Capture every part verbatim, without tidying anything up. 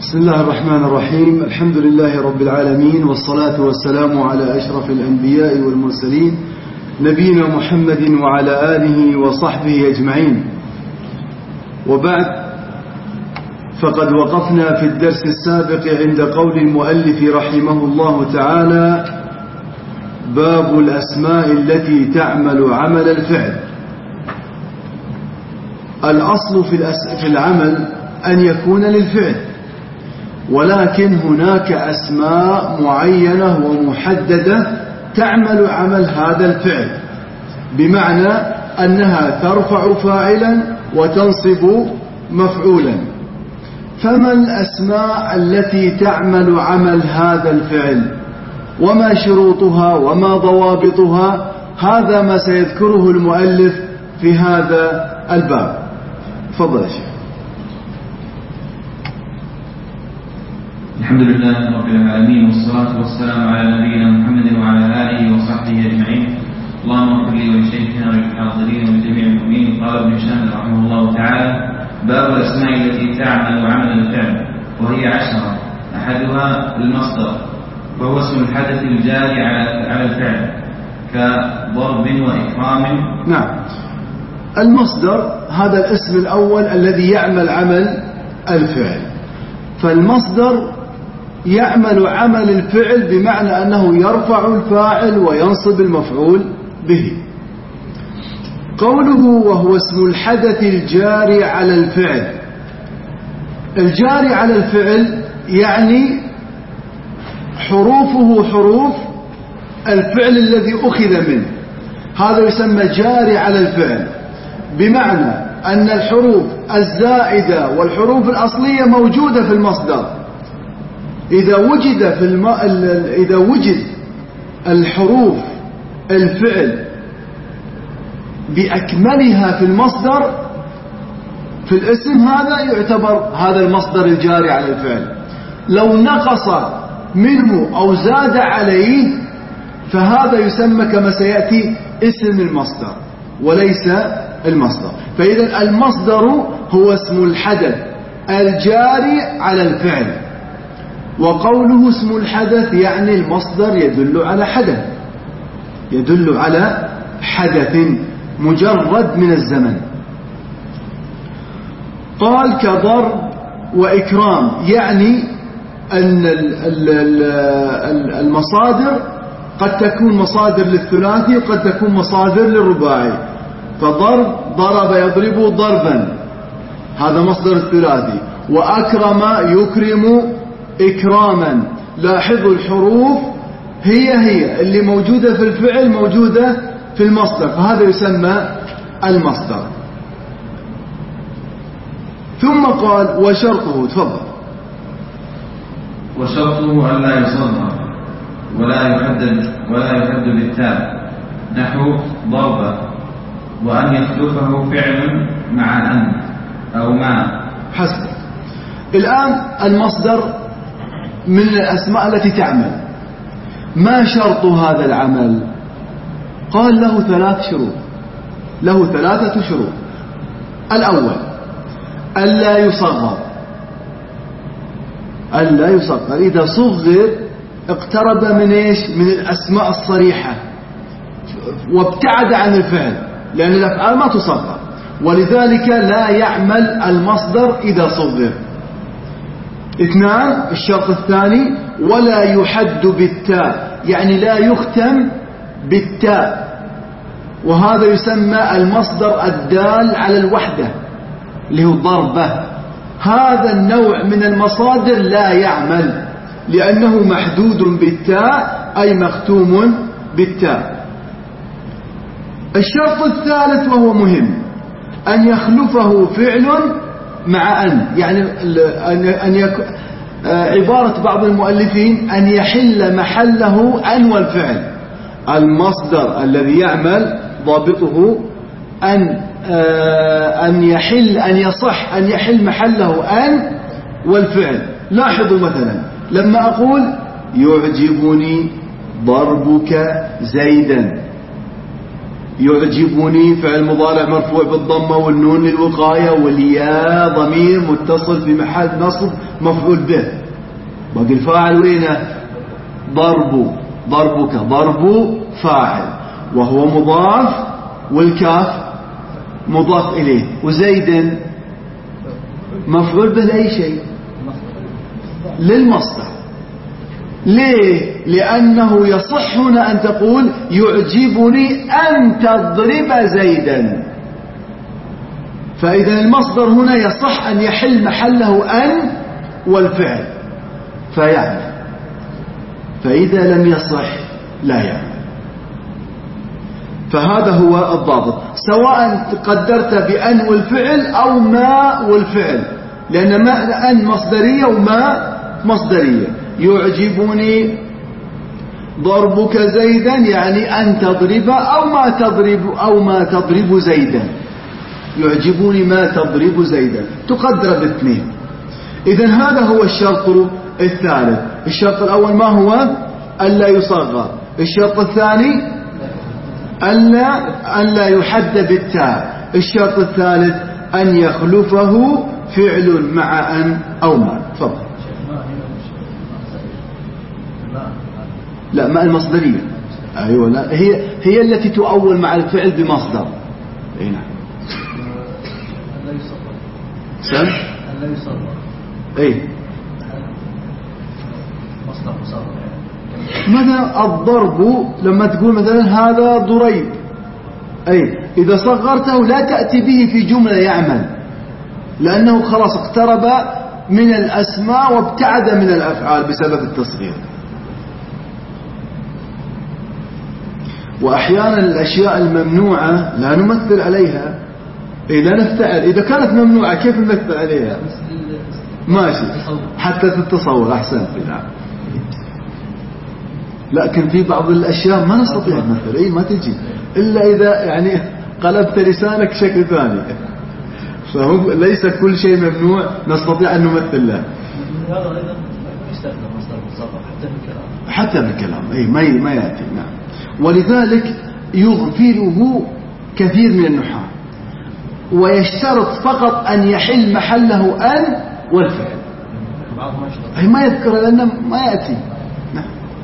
بسم الله الرحمن الرحيم. الحمد لله رب العالمين، والصلاة والسلام على أشرف الأنبياء والمرسلين نبينا محمد وعلى آله وصحبه أجمعين. وبعد، فقد وقفنا في الدرس السابق عند قول المؤلف رحمه الله تعالى: باب الأسماء التي تعمل عمل الفعل. الأصل في العمل أن يكون للفعل، ولكن هناك أسماء معينة ومحددة تعمل عمل هذا الفعل، بمعنى أنها ترفع فاعلا وتنصب مفعولا. فما الأسماء التي تعمل عمل هذا الفعل، وما شروطها وما ضوابطها؟ هذا ما سيذكره المؤلف في هذا الباب. تفضل يا شيخ. الحمد لله رب العالمين، والصلاة والسلام على نبينا محمد وعلى آله وصحبه أجمعين. اللهم اغفر لي ولشيخنا وللحاضرين ولجميع المؤمنين. قال ابن هشام رحمه الله تعالى: باب الأسماء التي تعمل عمل الفعل، وهي عشرة. أحدها المصدر، وهو اسم الحدث الجاري على الفعل كضرب وإكرام. نعم، المصدر هذا الاسم الأول الذي يعمل عمل الفعل. فالمصدر يعمل عمل الفعل بمعنى أنه يرفع الفاعل وينصب المفعول به. قوله وهو اسم الحدث الجاري على الفعل، الجاري على الفعل يعني حروفه حروف الفعل الذي أخذ منه، هذا يسمى جاري على الفعل، بمعنى أن الحروف الزائدة والحروف الأصلية موجودة في المصدر. إذا وجد في الم... إذا وجد الحروف الفعل بأكملها في المصدر في الاسم، هذا يعتبر هذا المصدر الجاري على الفعل. لو نقص منه أو زاد عليه فهذا يسمى كما سيأتي اسم المصدر وليس المصدر. فإذا المصدر هو اسم الحدث الجاري على الفعل، وقوله اسم الحدث يعني المصدر يدل على حدث، يدل على حدث مجرد من الزمن. قال كضرب وإكرام، يعني أن المصادر قد تكون مصادر للثلاثي وقد تكون مصادر للرباعي. فضرب، ضرب يضرب ضربا، هذا مصدر الثلاثي. وأكرم يكرم إكراما. لاحظوا الحروف هي هي اللي موجودة في الفعل موجودة في المصدر، فهذا يسمى المصدر. ثم قال وشرطه. تفضل. وشرطه ألا يصدر ولا يحدد ولا يحد بالتاء، نحو ضرب، وأن يخلفه فعل مع أن أو ما. حسب. الآن المصدر من الأسماء التي تعمل. ما شرط هذا العمل؟ قال له ثلاث شروط، له ثلاثة شروط. الأول ألا يصغر، ألا يصغر. إذا صغر اقترب من إيش؟ من الأسماء الصريحة وابتعد عن الفعل، لأن الأفعال ما تصغر، ولذلك لا يعمل المصدر إذا صغر. اثنان، الشرط الثاني ولا يحد بالتاء، يعني لا يختم بالتاء، وهذا يسمى المصدر الدال على الوحدة اللي هو ضربة. هذا النوع من المصادر لا يعمل لأنه محدود بالتاء، أي مختوم بالتاء. الشرط الثالث وهو مهم، أن يخلفه فعل مع أن، يعني أن يكون عبارة بعض المؤلفين أن يحل محله أن والفعل. المصدر الذي يعمل ضابطه أن أن يحل أن يصح أن يحل محله أن والفعل. لاحظوا مثلا لما أقول يعجبني ضربك زيدا، يعجبني فعل مضارع مرفوع بالضمة والنون للوقاية والياء ضمير متصل في محل نصب مفعول به. باقي الفاعل وينه؟ ضرب، ضربك، ضرب فاعل وهو مضاف، والكاف مضاف إليه، وزيد مفعول به لأي شيء، للمصدر. ليه؟ لأنه يصح هنا أن تقول يعجبني أن تضرب زيدا، فإذا المصدر هنا يصح أن يحل محله أن والفعل فيعمل، فإذا لم يصح لا يعمل. فهذا هو الضابط، سواء قدرت بأن والفعل أو ما والفعل، لأن ما أن مصدرية وما مصدرية. يعجبني ضربك زيدا يعني أن تضرب أو ما تضرب أو ما تضرب زيدا. يعجبني ما تضرب زيدا، تقدر باثنين. إذن هذا هو الشرط الثالث. الشرط الأول ما هو؟ ألا يصغر. الشرط الثاني ألا ألا يحد بالتاء. الشرط الثالث أن يخلفه فعل مع أن أو ما. تفضل. لا، ما المصدرية. أيوة، لا، هي هي التي تؤول مع الفعل بمصدر. أي نعم. سم؟ لا يصغر. أي. مصدر مصغر. مثلا الضرب لما تقول مثلا هذا ضريب، أي إذا صغرته لا تأتي به في جملة يعمل، لأنه خلاص اقترب من الأسماء وابتعد من الأفعال بسبب التصغير. وأحيانا الأشياء الممنوعة لا نمثل عليها، إذا نفتعل إذا كانت ممنوعة كيف نمثل عليها؟ ماشي، حتى تتصور. أحسن. نعم. لكن في بعض الأشياء ما نستطيع نمثل، أي ما تجي إلا إذا يعني قلبت لسانك شكل ثاني. فهو ليس كل شيء ممنوع نستطيع أن نمثل له. حتى بالكلام أي ما ما يأتي. نعم. ولذلك يغفله كثير من النحاة، ويشترط فقط أن يحل محله أن والفعل، أي ما يذكر لأنه ما يأتي. نعم.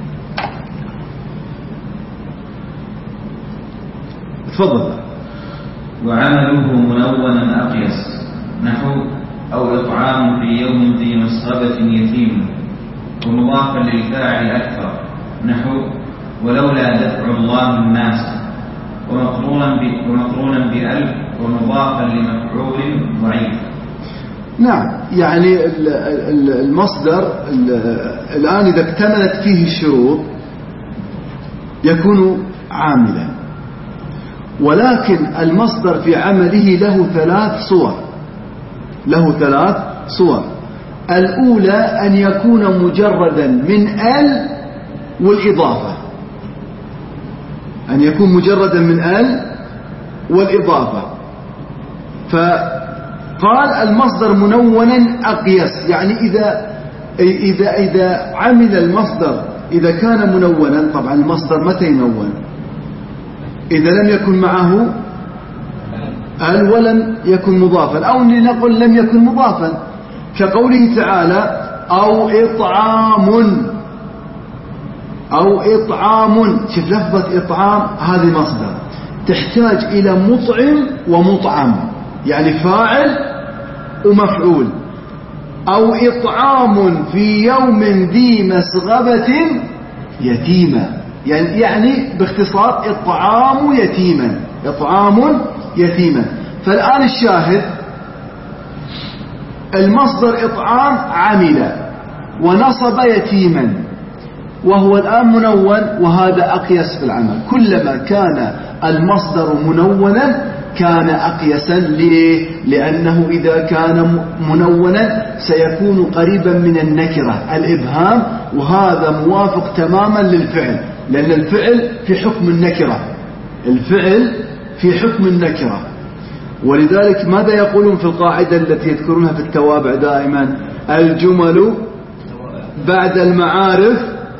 تفضل. وعمله منونا أقيس، نحو أو إطعام في يوم ذي مسغبة يتيم، ومضافا للفاعل أكثر، نحو ولولا دفع الله الناس، ومقرونا ومقرونا بألف، ومضافا لمفعول ضعيف. نعم، يعني المصدر الآن إذا اكتملت فيه الشروط يكون عاملا، ولكن المصدر في عمله له ثلاث صور له ثلاث صور. الأولى أن يكون مجردا من ال والإضافة، أن يكون مجردا من ال والإضافة. فقال المصدر منونا أقيس، يعني إذا إذا إذا عمل المصدر إذا كان منونا، طبعا المصدر متى ينون؟ إذا لم يكن معه ال ولم يكن مضافا، أو لنقل لم يكن مضافا، كقوله تعالى أو إطعام، أو إطعام. شوف لفظة إطعام هذه مصدر تحتاج إلى مطعم ومطعم، يعني فاعل ومفعول. أو إطعام في يوم ذي مسغبة يتيما، يعني يعني باختصار إطعام يتيما، إطعام يتيما. فالآن الشاهد المصدر إطعام عمل ونصب يتيما، وهو الآن منون، وهذا أقيس في العمل. كلما كان المصدر منونا كان أقيسا. ليه؟ لأنه إذا كان منونا سيكون قريبا من النكرة الإبهام، وهذا موافق تماما للفعل، لأن الفعل في حكم النكرة، الفعل في حكم النكرة. ولذلك ماذا يقولون في القاعدة التي يذكرونها في التوابع دائما؟ الجمل بعد المعارف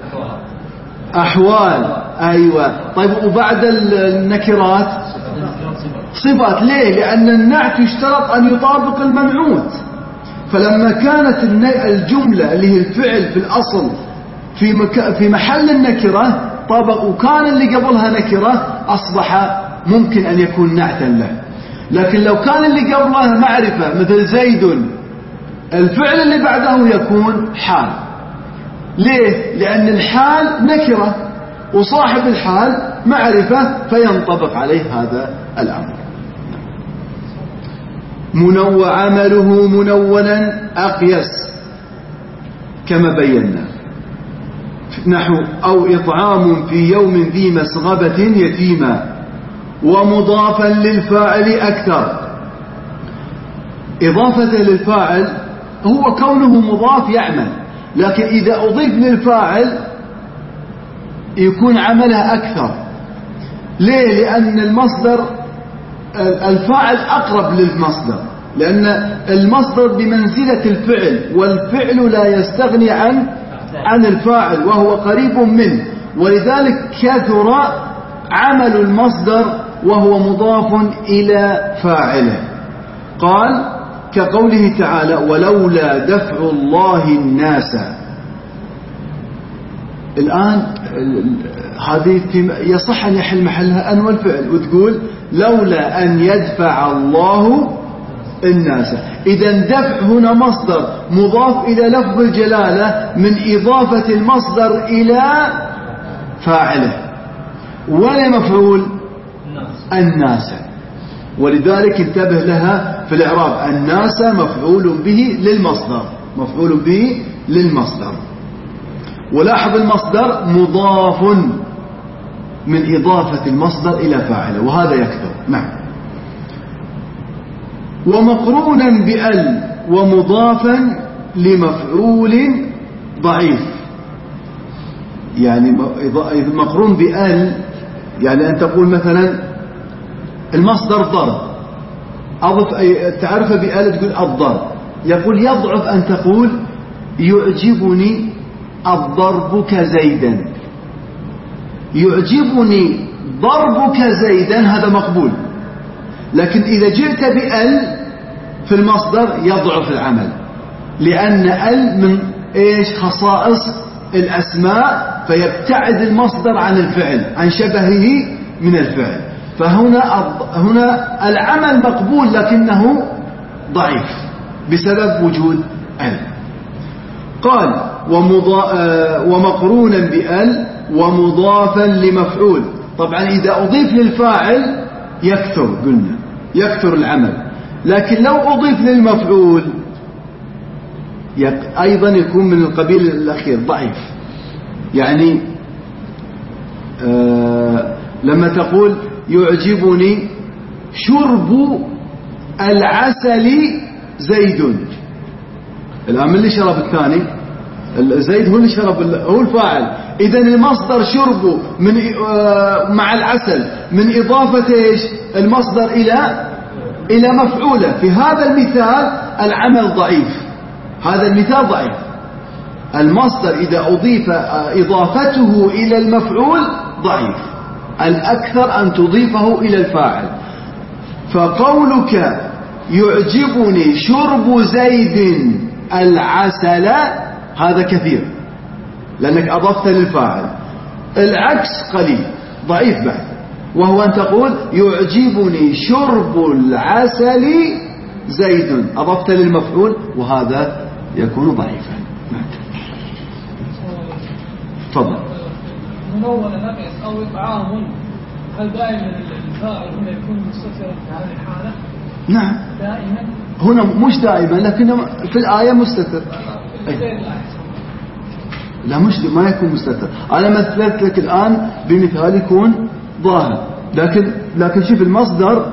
أحوال. أيوة. طيب وبعد النكرات صفات. ليه؟ لأن النعت يشترط أن يطابق المنعوت، فلما كانت الجملة اللي هي الفعل في الأصل في, مك... في محل النكرة طبق، وكان اللي قبلها نكرة، أصبح ممكن أن يكون نعتا له. لكن لو كان اللي قبلها معرفة مثل زيد، الفعل اللي بعده يكون حال. ليه؟ لأن الحال نكرة وصاحب الحال معرفة، فينطبق عليه هذا الأمر. منو عمله منونا أقيس كما بينا، نحو أو إطعام في يوم ذي مسغبة يتيما، ومضافا للفاعل أكثر. إضافة للفاعل هو كونه مضاف يعمل، لكن إذا أضيف للفاعل يكون عمله أكثر. ليه؟ لأن المصدر الفاعل أقرب للمصدر، لأن المصدر بمنزلة الفعل، والفعل لا يستغني عن عن الفاعل وهو قريب منه، ولذلك كثر عمل المصدر وهو مضاف إلى فاعله. قال كقوله تعالى ولولا دفع الله الناس. الآن هذه يصح أن يحل محلها أن والفعل، وتقول لولا أن يدفع الله الناس. إذا دفع هنا مصدر مضاف إلى لفظ الجلالة من إضافة المصدر إلى فاعله، ولا مفعول الناس. ولذلك انتبه لها في الإعراب، الناس مفعول به للمصدر، مفعول به للمصدر. ولاحظ المصدر مضاف من إضافة المصدر إلى فاعله، وهذا يكثر. نعم. ومقرونا بأل ومضافا لمفعول ضعيف. يعني مقرون بأل يعني أن تقول مثلا المصدر ضرب، أضف تعرف بأل تقول الضرب. يقول يضعف أن تقول يعجبني الضربك زيدا، يعجبني ضربك زيدا، هذا مقبول. لكن إذا جئت بأل في المصدر يضعف العمل، لأن أل من إيش خصائص الأسماء، فيبتعد المصدر عن الفعل، عن شبهه من الفعل. فهنا هنا العمل مقبول لكنه ضعيف بسبب وجود أل. قال ومقرونا بأل ومضافا لمفعول. طبعا إذا أضيف للفاعل يكثر، قلنا يكثر العمل، لكن لو أضيف للمفعول أيضا يكون من القبيل الأخير ضعيف. يعني آه لما تقول يعجبني شرب العسل زيد، الآن من اللي شرب الثاني؟ زيد هو اللي شرب، هو الفاعل. إذا المصدر شربه من آه مع العسل من إضافة إيش المصدر إلى إلى مفعوله. في هذا المثال العمل ضعيف، هذا المثال ضعيف. المصدر إذا أضيف إضافته إلى المفعول ضعيف، الأكثر أن تضيفه إلى الفاعل. فقولك يعجبني شرب زيد العسل هذا كثير لأنك أضفت للفاعل. العكس قليل ضعيف بعد، وهو أن تقول يعجبني شرب العسل زيد، أضفت للمفعول، وهذا يكون ضعيفا. تفضل. منون نقص أو إطعام، هل دائما الفاعل هنا يكون مستترا في هذه الحالة؟ نعم دائما. هنا مش دائما، لكن في الآية مستتر. لا مش ما يكون مستتر. أنا مثلت لك الآن بمثال يكون ظاهر، لكن لكن شوف المصدر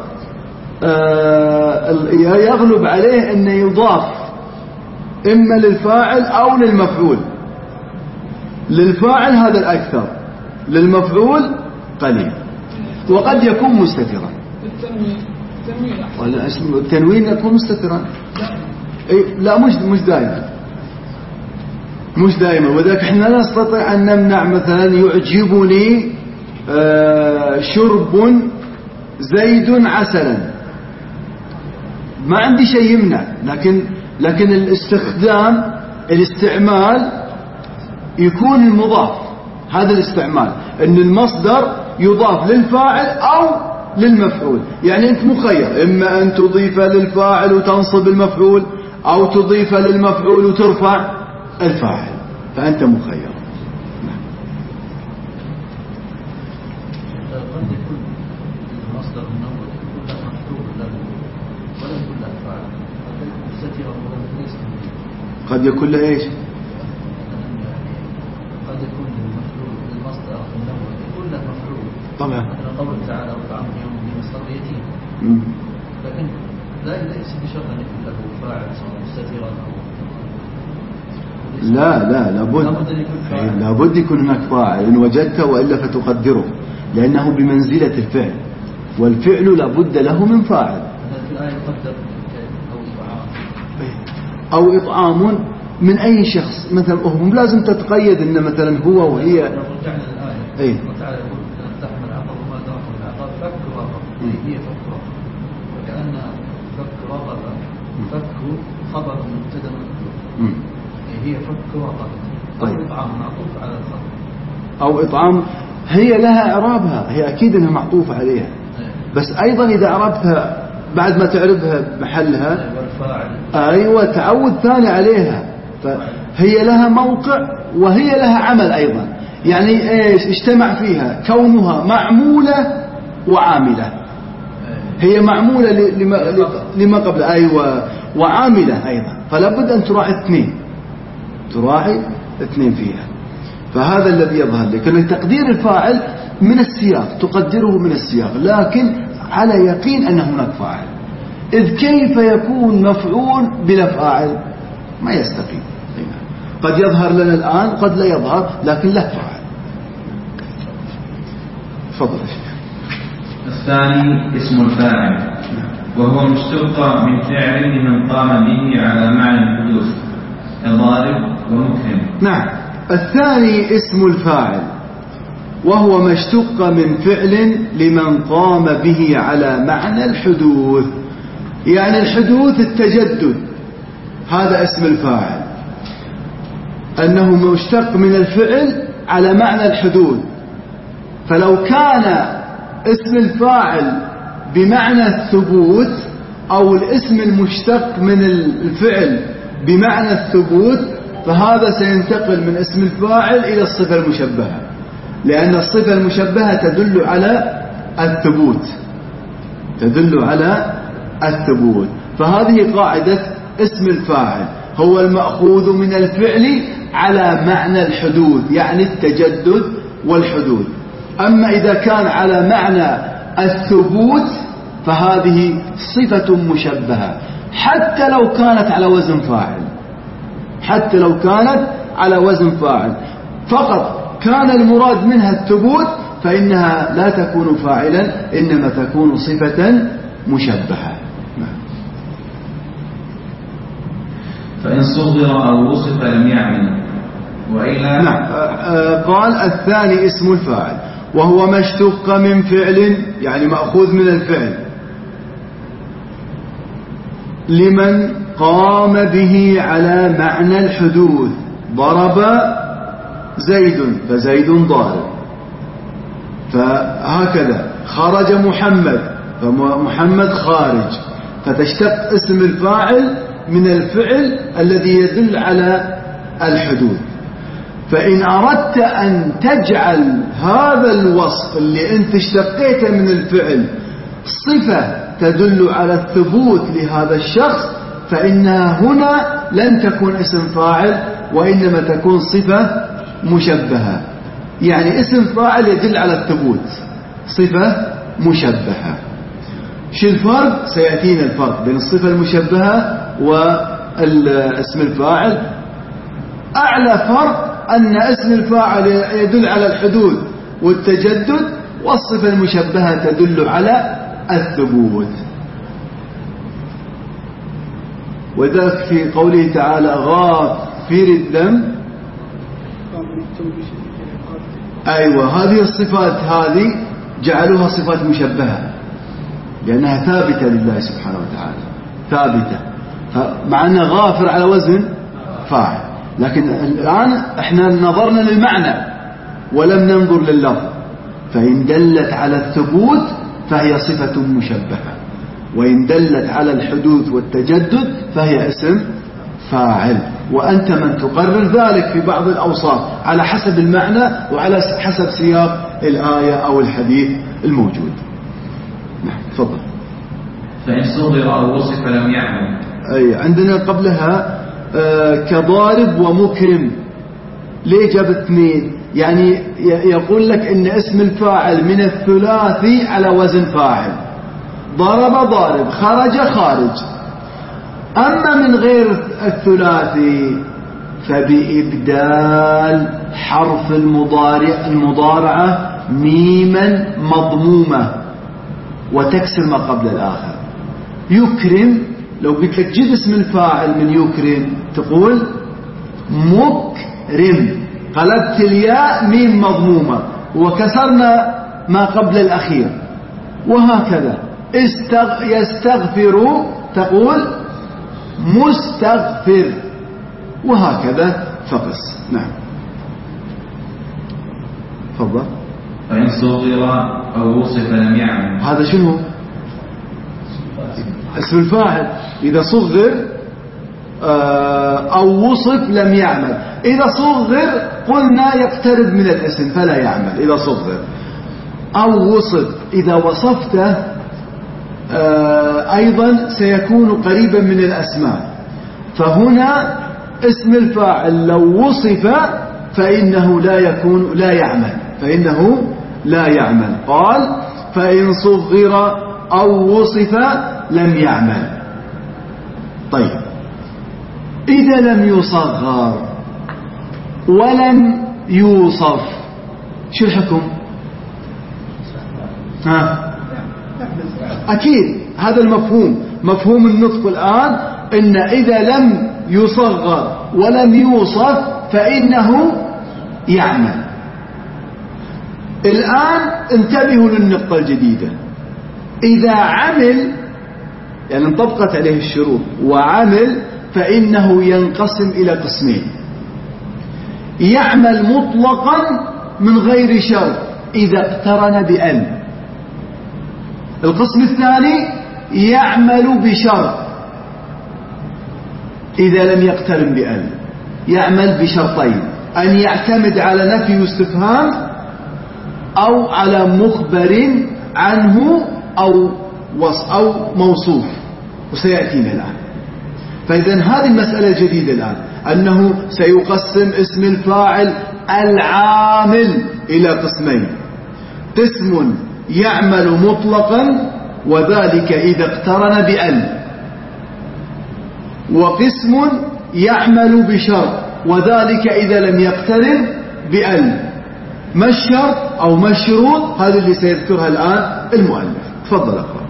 آه يغلب عليه أن يضاف إما للفاعل أو للمفعول. للفاعل هذا الأكثر، للمفعول قليل، وقد يكون مستترا. ولا اسم التنوين يكون مستترا؟ أي لا مش مش دائما، مش دائما. وذلك احنا لا نستطيع أن نمنع مثلا يعجبني آه شرب زيد عسلا، ما عندي شيء يمنع، لكن لكن الاستخدام الاستعمال يكون المضاف، هذا الاستعمال ان المصدر يضاف للفاعل او للمفعول. يعني انت مخير، اما ان تضيف للفاعل وتنصب المفعول او تضيف للمفعول وترفع الفاعل، فانت مخير. قد يكون له ايش؟ قد يكون المفعول المصدر النوع يكون له مفعول طبعا، مثلا قوله تعالى وطعام يوم بمصدر يتيم، لكن لا ليس بشرط ان يكون له فاعل سواء مستترا او لا لا لابد لابد يكون هناك فاعل ان وجدته، والا فتقدره، لانه بمنزله الفعل، والفعل لابد له من فاعل. في الايه يقدر أو إطعام من أي شخص، مثلا هم لازم تتقيد إن مثلا هو وهي. لو رجعنا الآية أي وتعالى يقول تحمل العقل وما أدراك ما العقل فك رقبة، هي فك رقبة، وكأن فك رقبة فك خبر مبتدا مفعول، هي فك رقبة. طيب. أو إطعام معطوف على الخبر، أو إطعام هي لها إعرابها، هي أكيد إنها معطوفة عليها، بس أيضا إذا أعربتها بعد ما تعرفها بمحلها أيوة تعود ثاني عليها، فهي لها موقع وهي لها عمل أيضا. يعني إيش اجتمع فيها كونها معمولة وعاملة، هي معمولة لما, لما قبل أيوة وعاملة أيضا، فلا بد أن تراعي اثنين، تراعي اثنين فيها. فهذا الذي يظهر لك أن تقدير الفاعل من السياق، تقدره من السياق، لكن على يقين أن هناك فاعل. إذ كيف يكون مفعول بلا فاعل؟ ما يستقيم. قد يظهر لنا الآن قد لا يظهر، لكن له فاعل. تفضل يا شيخ. الثاني اسم الفاعل، وهو مشتق من فعل لمن قام به على معنى الحدوث كضارب ومكرم. نعم، الثاني اسم الفاعل، وهو ما اشتق من فعل لمن قام به على معنى الحدوث. يعني الحدوث التجدد، هذا اسم الفاعل، أنه مشتق من الفعل على معنى الحدوث. فلو كان اسم الفاعل بمعنى الثبوت، أو الاسم المشتق من الفعل بمعنى الثبوت، فهذا سينتقل من اسم الفاعل إلى الصفة المشبهة، لأن الصفة المشبهة تدل على الثبوت، تدل على الثبوت. فهذه قاعدة اسم الفاعل، هو المأخوذ من الفعل على معنى الحدوث، يعني التجدد والحدوث. أما إذا كان على معنى الثبوت فهذه صفة مشبهة، حتى لو كانت على وزن فاعل، حتى لو كانت على وزن فاعل، فقط كان المراد منها الثبوت، فإنها لا تكون فاعلا، إنما تكون صفة مشبهة. فإن صغر أو وصف لم يعمل وإلا. نعم، قال الثاني اسم الفاعل، وهو ما اشتق من فعل، يعني مأخوذ من الفعل، لمن قام به على معنى الحدوث. ضرب زيد فزيد ضارب، فهكذا خرج محمد فمحمد خارج، فتشتق اسم الفاعل من الفعل الذي يدل على الحدوث. فإن أردت أن تجعل هذا الوصف اللي أنت اشتقيته من الفعل صفة تدل على الثبوت لهذا الشخص، فإنها هنا لن تكون اسم فاعل، وإنما تكون صفة مشبهة. يعني اسم فاعل يدل على الثبوت، صفة مشبهة. شو الفرق؟ سيأتينا الفرق بين الصفة المشبهة والاسم الفاعل. أعلى فرق أن اسم الفاعل يدل على الحدوث والتجدد، والصفة المشبهة تدل على الثبوت. وذلك في قوله تعالى غافر الذنب. أيوة، هذه الصفات هذه جعلوها صفات مشبهة، لأنها ثابتة لله سبحانه وتعالى، ثابتة. مع أنه غافر على وزن فاعل، لكن الآن احنا نظرنا للمعنى ولم ننظر لللفظ. فإن دلت على الثبوت فهي صفة مشبهة، وإن دلت على الحدوث والتجدد فهي اسم فاعل. وأنت من تقرر ذلك في بعض الأوصاف على حسب المعنى وعلى حسب سياق الآية أو الحديث الموجود. نعم تفضل. فإن صغر أو وصف لم يعمل. أي عندنا قبلها آه كضارب ومكرم. ليه جاب اثنين؟ يعني يقول لك إن اسم الفاعل من الثلاثي على وزن فاعل. ضرب ضارب، خرج خارج. أما من غير الثلاثي فبإبدال حرف المضارع المضارعة ميما مضمومة وتكسر ما قبل الآخر. يكرم، لو قلت لك جيب اسم الفاعل من يكرم تقول مكرم، قلبت الياء ميم مضمومة وكسرنا ما قبل الأخير. وهكذا استغ... يستغفر تقول مستغفر، وهكذا فقس. نعم تفضل. فإن صغر أو وصف لم يعمل. هذا شنو؟ اسم الفاعل. إذا صغر أو وصف لم يعمل. إذا صغر قلنا يقترب من الاسم فلا يعمل إذا صغر. أو وصف إذا وصفته أيضا سيكون قريبا من الأسماء. فهنا اسم الفاعل لو وصف فإنه لا يكون لا يعمل فإنه لا يعمل. قال فإن صغر أو وصف لم يعمل. طيب إذا لم يصغر ولم يوصف شو الحكم؟ ها أكيد هذا المفهوم، مفهوم النطق الآن، إن إذا لم يصغر ولم يوصف فإنه يعمل. الآن انتبهوا للنقطة الجديدة. إذا عمل يعني انطبقت عليه الشروط وعمل فإنه ينقسم إلى قسمين. يعمل مطلقا من غير شرط إذا اقترن بأل. القسم الثاني يعمل بشرط إذا لم يقترن بأل. يعمل بشرطين: أن يعتمد على نفي واستفهام، أو على مخبر عنه أو وصف أو موصوف، وسيأتينا الآن. فإذا هذه المسألة الجديدة الآن، أنه سيقسم اسم الفاعل العامل إلى قسمين: قسم يعمل مطلقا وذلك إذا اقترن بأل، وقسم يعمل بشرط وذلك إذا لم يقترن بأل. ما الشرط أو ما الشروط؟ هذه اللي سيذكرها الآن المؤلف. تفضل أقرأ.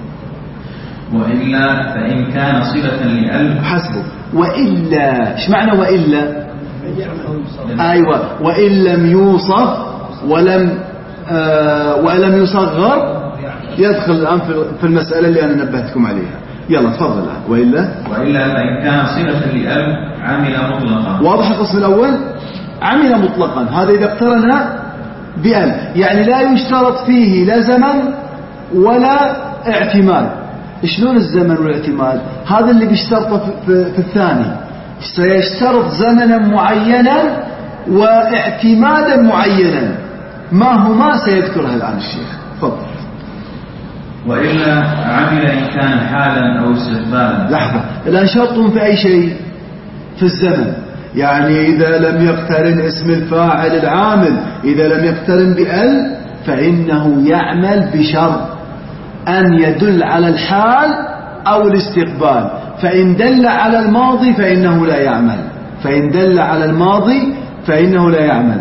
وإلا فإن كان صلة لأل حسبه. وإلا إيش معنى وإلا؟ أيوة، وإن لم يوصف ولم آه ولم يصغر يدخل الآن في المسألة اللي أنا نبهتكم عليها. يلا تفضل الآن. وإلا وإلا فإن كان صلة لأل عمل مطلقا. واضح القسم الأول؟ عمل مطلقا، هذا إذا اقترن بأل، يعني لا يشترط فيه لا زمن ولا اعتماد. شلون الزمن والاعتماد؟ هذا اللي بيشترطه في, في الثاني. سيشترط زمنا معينا واعتمادا معينا، ما هما سيذكرها الآن الشيخ. تفضل. وإلا عمل إن كان حالا أو استقبالا. لحظة، الآن شرط في أي شيء؟ في الزمن. يعني إذا لم يقترن اسم الفاعل العامل، إذا لم يقترن بأل، فإنه يعمل بشرط أن يدل على الحال أو الاستقبال. فإن دل على الماضي فإنه لا يعمل، فإن دل على الماضي فإنه لا يعمل.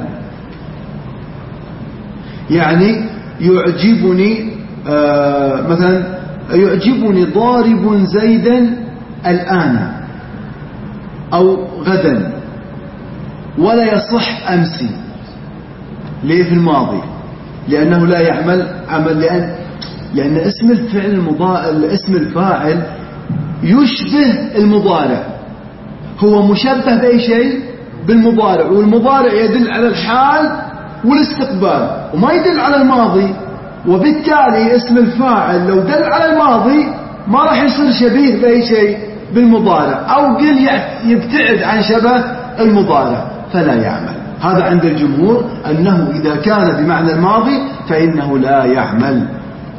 يعني يعجبني آه مثلا يعجبني ضارب زيدا الآن أو غدا، ولا يصح أمسي. ليه في الماضي؟ لأنه لا يعمل عمل، لأن لأن اسم الفعل المضا... اسم الفاعل يشبه المضارع، هو مشبه بأي شيء؟ بالمضارع، والمضارع يدل على الحال والاستقبال وما يدل على الماضي، وبالتالي اسم الفاعل لو دل على الماضي ما راح يصير شبيه بأي شيء بالمضارع، أو قل يبتعد عن شبه المضارع فلا يعمل. هذا عند الجمهور أنه إذا كان بمعنى الماضي فإنه لا يعمل.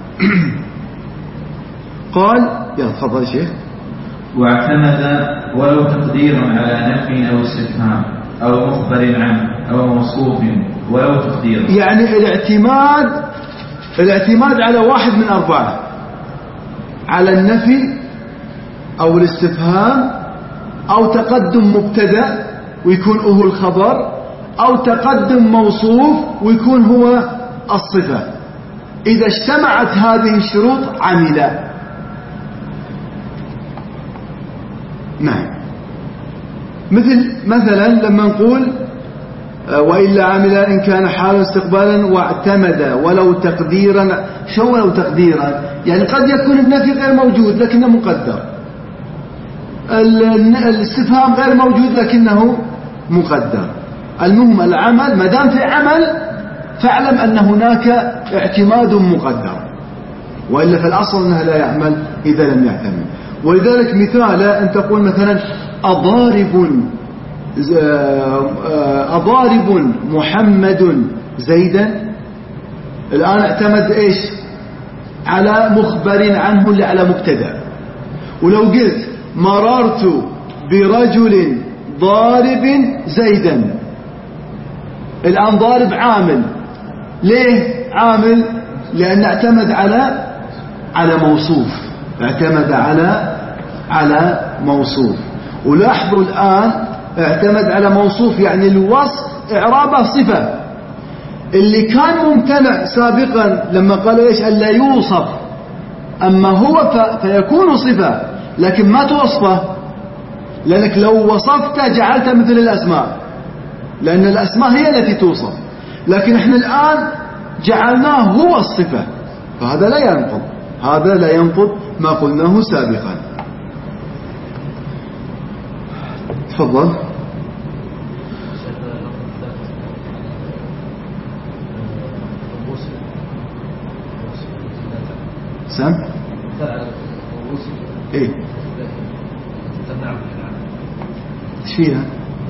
قال يا تفضل شيخ. واعتمد ولو تقديرا على نفي أو استفهام أو مخبر عنه أو موصوف ولو تقديرا، يعني الاعتماد الاعتماد على واحد من أربعة، على النفي أو الاستفهام أو تقدم مبتدأ ويكون هو الخبر، أو تقدم موصوف ويكون هو الصفة. إذا اجتمعت هذه الشروط عمل. نعم، مثل مثلا لما نقول وإلا عمل إن كان حالا استقبالا واعتمد ولو تقديرا. شو ولو تقديرا؟ يعني قد يكون النفي غير موجود لكنه مقدر، الاستفهام غير موجود لكنه مقدر. المهم العمل، ما دام في عمل فاعلم أن هناك اعتماد مقدر، وإلا في الأصل أنه لا يعمل إذا لم يعتمد. ولذلك مثال أن تقول مثلا أضارب أضارب محمد زيدا، الآن اعتمد إيش؟ على مخبر عنه اللي على مبتدأ. ولو قلت مررت برجل ضارب زيدا، الآن ضارب عامل. ليه عامل؟ لأن اعتمد على على موصوف، اعتمد على على موصوف. ولاحظوا الآن اعتمد على موصوف، يعني الوصف إعرابه صفة. اللي كان ممتنع سابقا لما قال إيش؟ ألا يوصف، أما هو فيكون صفة لكن ما توصفه، لأنك لو وصفت جعلت مثل الأسماء، لأن الأسماء هي التي توصف، لكن احنا الآن جعلناه هو الصفة، فهذا لا ينقض، هذا لا ينقض ما قلناه سابقا. تفضل. سم ايه ايش فيها؟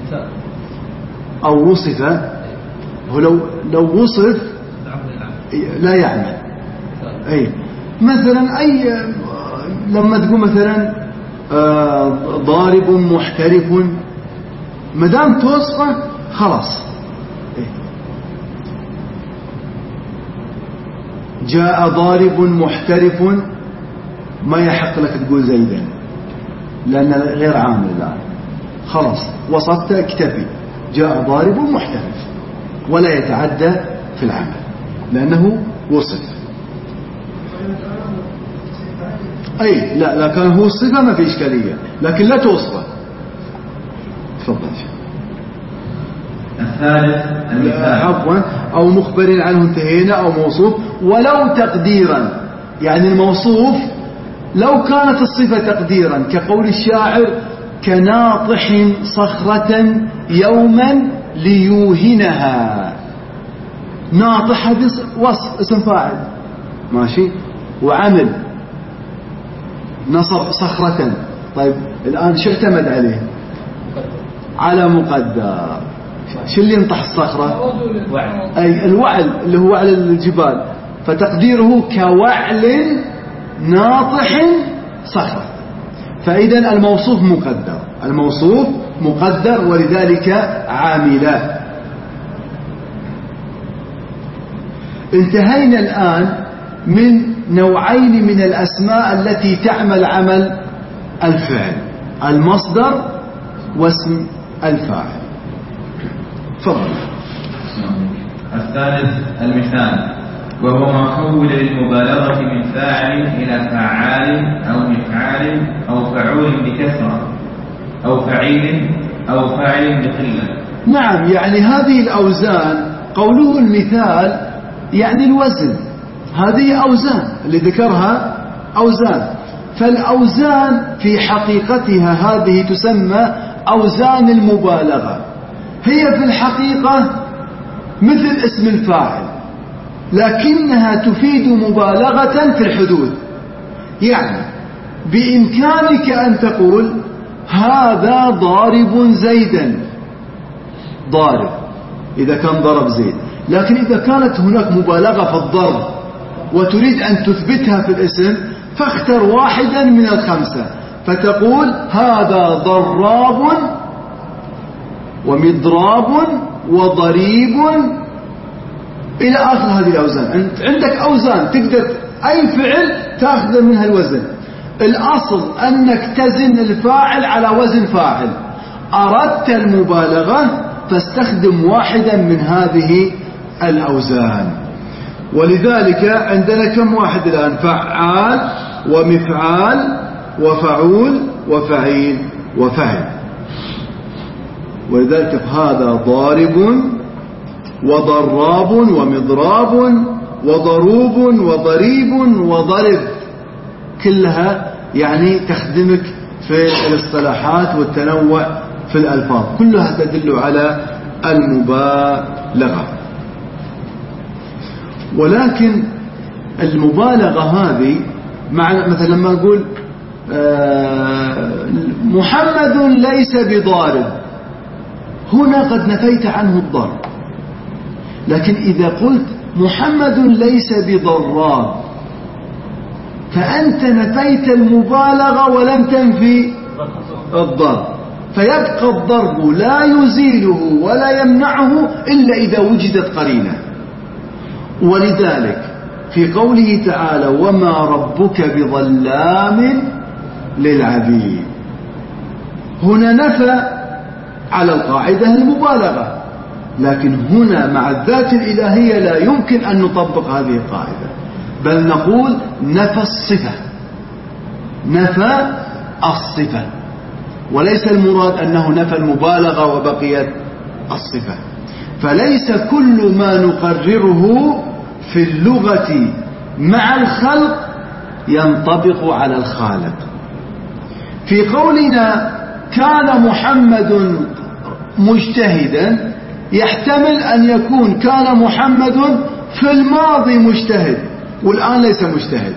او وصف، هو لو لو وصف لا يعمل. اي مثلا اي لما تقول مثلا ضارب محترف، ما دام توصفه خلاص. إيه؟ جاء ضارب محترف، ما يحق لك تقول زيدا لأن غير عامل الآن، خلاص وصفت اكتفي. جاء ضارب محترف ولا يتعدى في العمل لأنه وصف. أي لا لا كان هو الصفة ما في إشكالية، لكن لا توصفه. تفضل. الثالث عفوا أو مخبر عنه انتهينا، أو موصوف ولو تقديرا، يعني الموصوف لو كانت الصفة تقديرا، كقول الشاعر كناطح صخرة يوما ليوهنها. ناطح وصف اسم فاعل ماشي، وعمل نصب صخرة. طيب الآن شو اعتمد عليه؟ على مقدر. شو اللي ينطح الصخرة؟ أي الوعل اللي هو وعل الجبال، فتقديره كوعل ناطح صخرة. فإذا الموصوف مقدر، الموصوف مقدر ولذلك عاملا. انتهينا الآن من نوعين من الأسماء التي تعمل عمل الفعل، المصدر واسم الفاعل. تفضل. الثالث المثال، وهو ما حول للمبالغة من فاعل إلى فعال أو مفعال أو فعول بكثرة أو فعيل أو فاعل بقلة. نعم، يعني هذه الأوزان قوله المثال يعني الوزن، هذه أوزان اللي ذكرها أوزان. فالأوزان في حقيقتها هذه تسمى أوزان المبالغة، هي في الحقيقة مثل اسم الفاعل لكنها تفيد مبالغة في الحدود. يعني بإمكانك أن تقول هذا ضارب زيدا، ضارب إذا كان ضرب زيد، لكن إذا كانت هناك مبالغة في الضرب وتريد أن تثبتها في الاسم فاختر واحدا من الخمسة فتقول هذا ضراب ومضراب وضريب إلى آخر هذه الأوزان. عندك أوزان تقدر أي فعل تأخذ منها الوزن. الأصل أنك تزن الفاعل على وزن فاعل، أردت المبالغة فاستخدم واحدا من هذه الأوزان. ولذلك عندنا كم واحد الآن؟ فعال ومفعال وفعول وفعيل وفعل. ولذلك هذا ضارب وضراب ومضراب وضروب وضريب وضرب، كلها يعني تخدمك في الاصطلاحات والتنوع في الألفاظ، كلها تدل على المبالغة. ولكن المبالغة هذه مع مثلا لما أقول محمد ليس بضارب، هنا قد نفيت عنه الضرب. لكن إذا قلت محمد ليس بضراب فأنت نفيت المبالغة ولم تنفي الضرب، فيبقى الضرب لا يزيله ولا يمنعه إلا إذا وجدت قرينة. ولذلك في قوله تعالى وما ربك بظلام للعبيد، هنا نفى على القاعدة المبالغة، لكن هنا مع الذات الإلهية لا يمكن أن نطبق هذه القاعدة، بل نقول نفى الصفة، نفى الصفة، وليس المراد أنه نفى المبالغة وبقيت الصفة. فليس كل ما نقرره في اللغة مع الخلق ينطبق على الخالق. في قولنا كان محمد مجتهدا يحتمل أن يكون كان محمد في الماضي مجتهد والآن ليس مجتهد،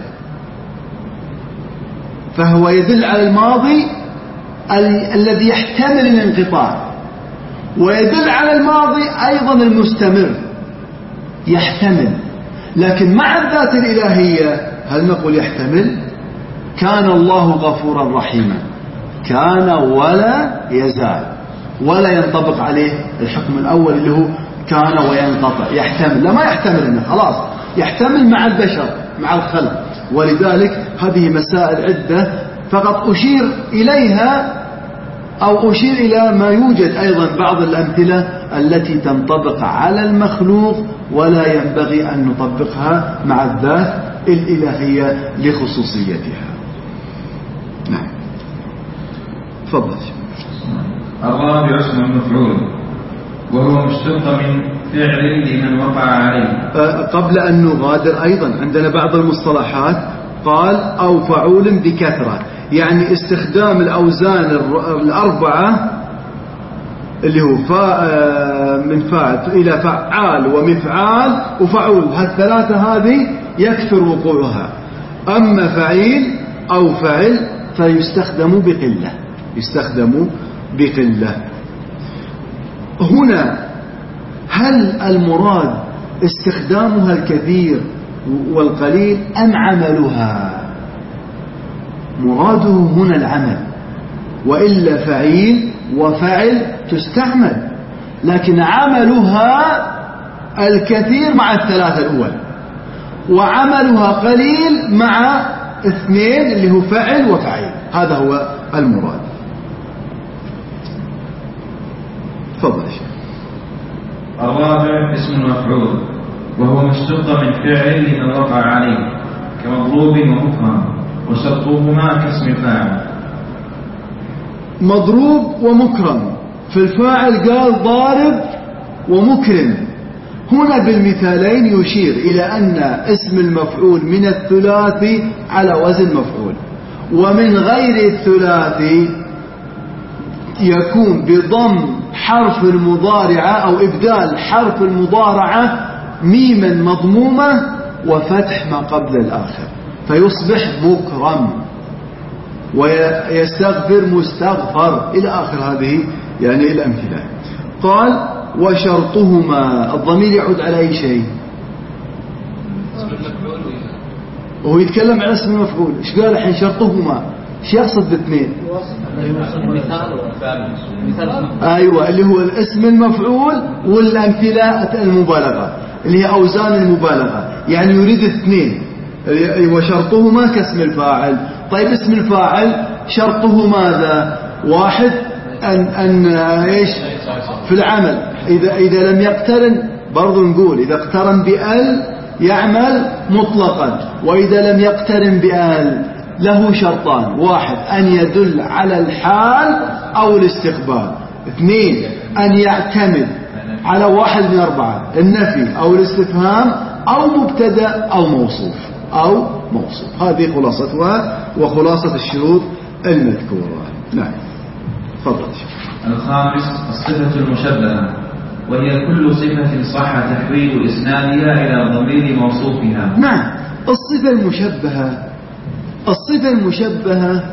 فهو يدل على الماضي ال الذي يحتمل الانقطاع، ويدل على الماضي أيضا المستمر يحتمل. لكن مع الذات الإلهية هل نقول يحتمل؟ كان الله غفورا رحيما، كان ولا يزال، ولا ينطبق عليه الحكم الأول اللي هو كان وينقطع، يحتمل. لا، ما يحتمل إنه خلاص، يحتمل مع البشر مع الخلق. ولذلك هذه مسائل عدة فقط أشير إليها أو أشير إلى ما يوجد أيضا بعض الأمثلة التي تنطبق على المخلوق ولا ينبغي أن نطبقها مع الذات الإلهية لخصوصيتها. نعم، تفضل. الرابع اسم المفعول وهو مشتق من فعل لمن وقع عليه. قبل أن نغادر أيضا عندنا بعض المصطلحات، قال أو فعول بكثرة، يعني استخدام الأوزان الأربعة اللي هو من فاعل إلى فعال ومفعال وفعول، هالثلاثة هذه يكثر وقوعها. أما فعيل أو فعل فيستخدم بقلة، يستخدم بقلة. هنا هل المراد استخدامها الكثير والقليل أم عملها؟ مراده هنا العمل، وإلا فعيل وفعل تستعمل، لكن عملها الكثير مع الثلاثة الأول، وعملها قليل مع اثنين اللي هو فعل وفعيل. هذا هو المراد. تفضل يا شيخ. الرابع اسم المفعول وهو مشتق من فعل لمن وقع عليه كمضروب ومكرم، وشرطهما كاسم الفاعل. مضروب ومكرم، في الفاعل قال ضارب ومكرم. هنا بالمثالين يشير إلى أن اسم المفعول من الثلاثي على وزن مفعول، ومن غير الثلاثي يكون بضم حرف المضارعة أو إبدال حرف المضارعة ميما مضمومة وفتح ما قبل الآخر فيصبح مكرم، ويستغفر مستغفر إلى آخر هذه يعني الأمثلة. قال وشرطهما، الضمير يعود على أي شيء؟ وهو يتكلم على اسم المفعول. ايش قال الحين شرطهما؟ ايش يقصد باثنين؟ ايوه اللي هو الاسم المفعول والامثله المبالغه اللي هي اوزان المبالغه، يعني يريد اثنين. وشرطهما كاسم الفاعل. طيب اسم الفاعل شرطه ماذا؟ واحد ان ان ايش في العمل، اذا اذا لم يقترن برضو نقول اذا اقترن بال يعمل مطلقا، وإذا لم يقترن بآل له شرطان: واحد أن يدل على الحال أو الاستقبال، اثنين أن يعتمد على واحد من أربعة: النفي أو الاستفهام أو مبتدأ أو موصوف أو موصوف. هذه خلاصتها وخلاصة الشروط المذكورة. نعم تفضل. الخامس الصفة المشبهة، وهي كل صفة صح تحويل إسنادها إلى ضمير موصوفها. نعم الصفة المشبهة، الصفة المشبهة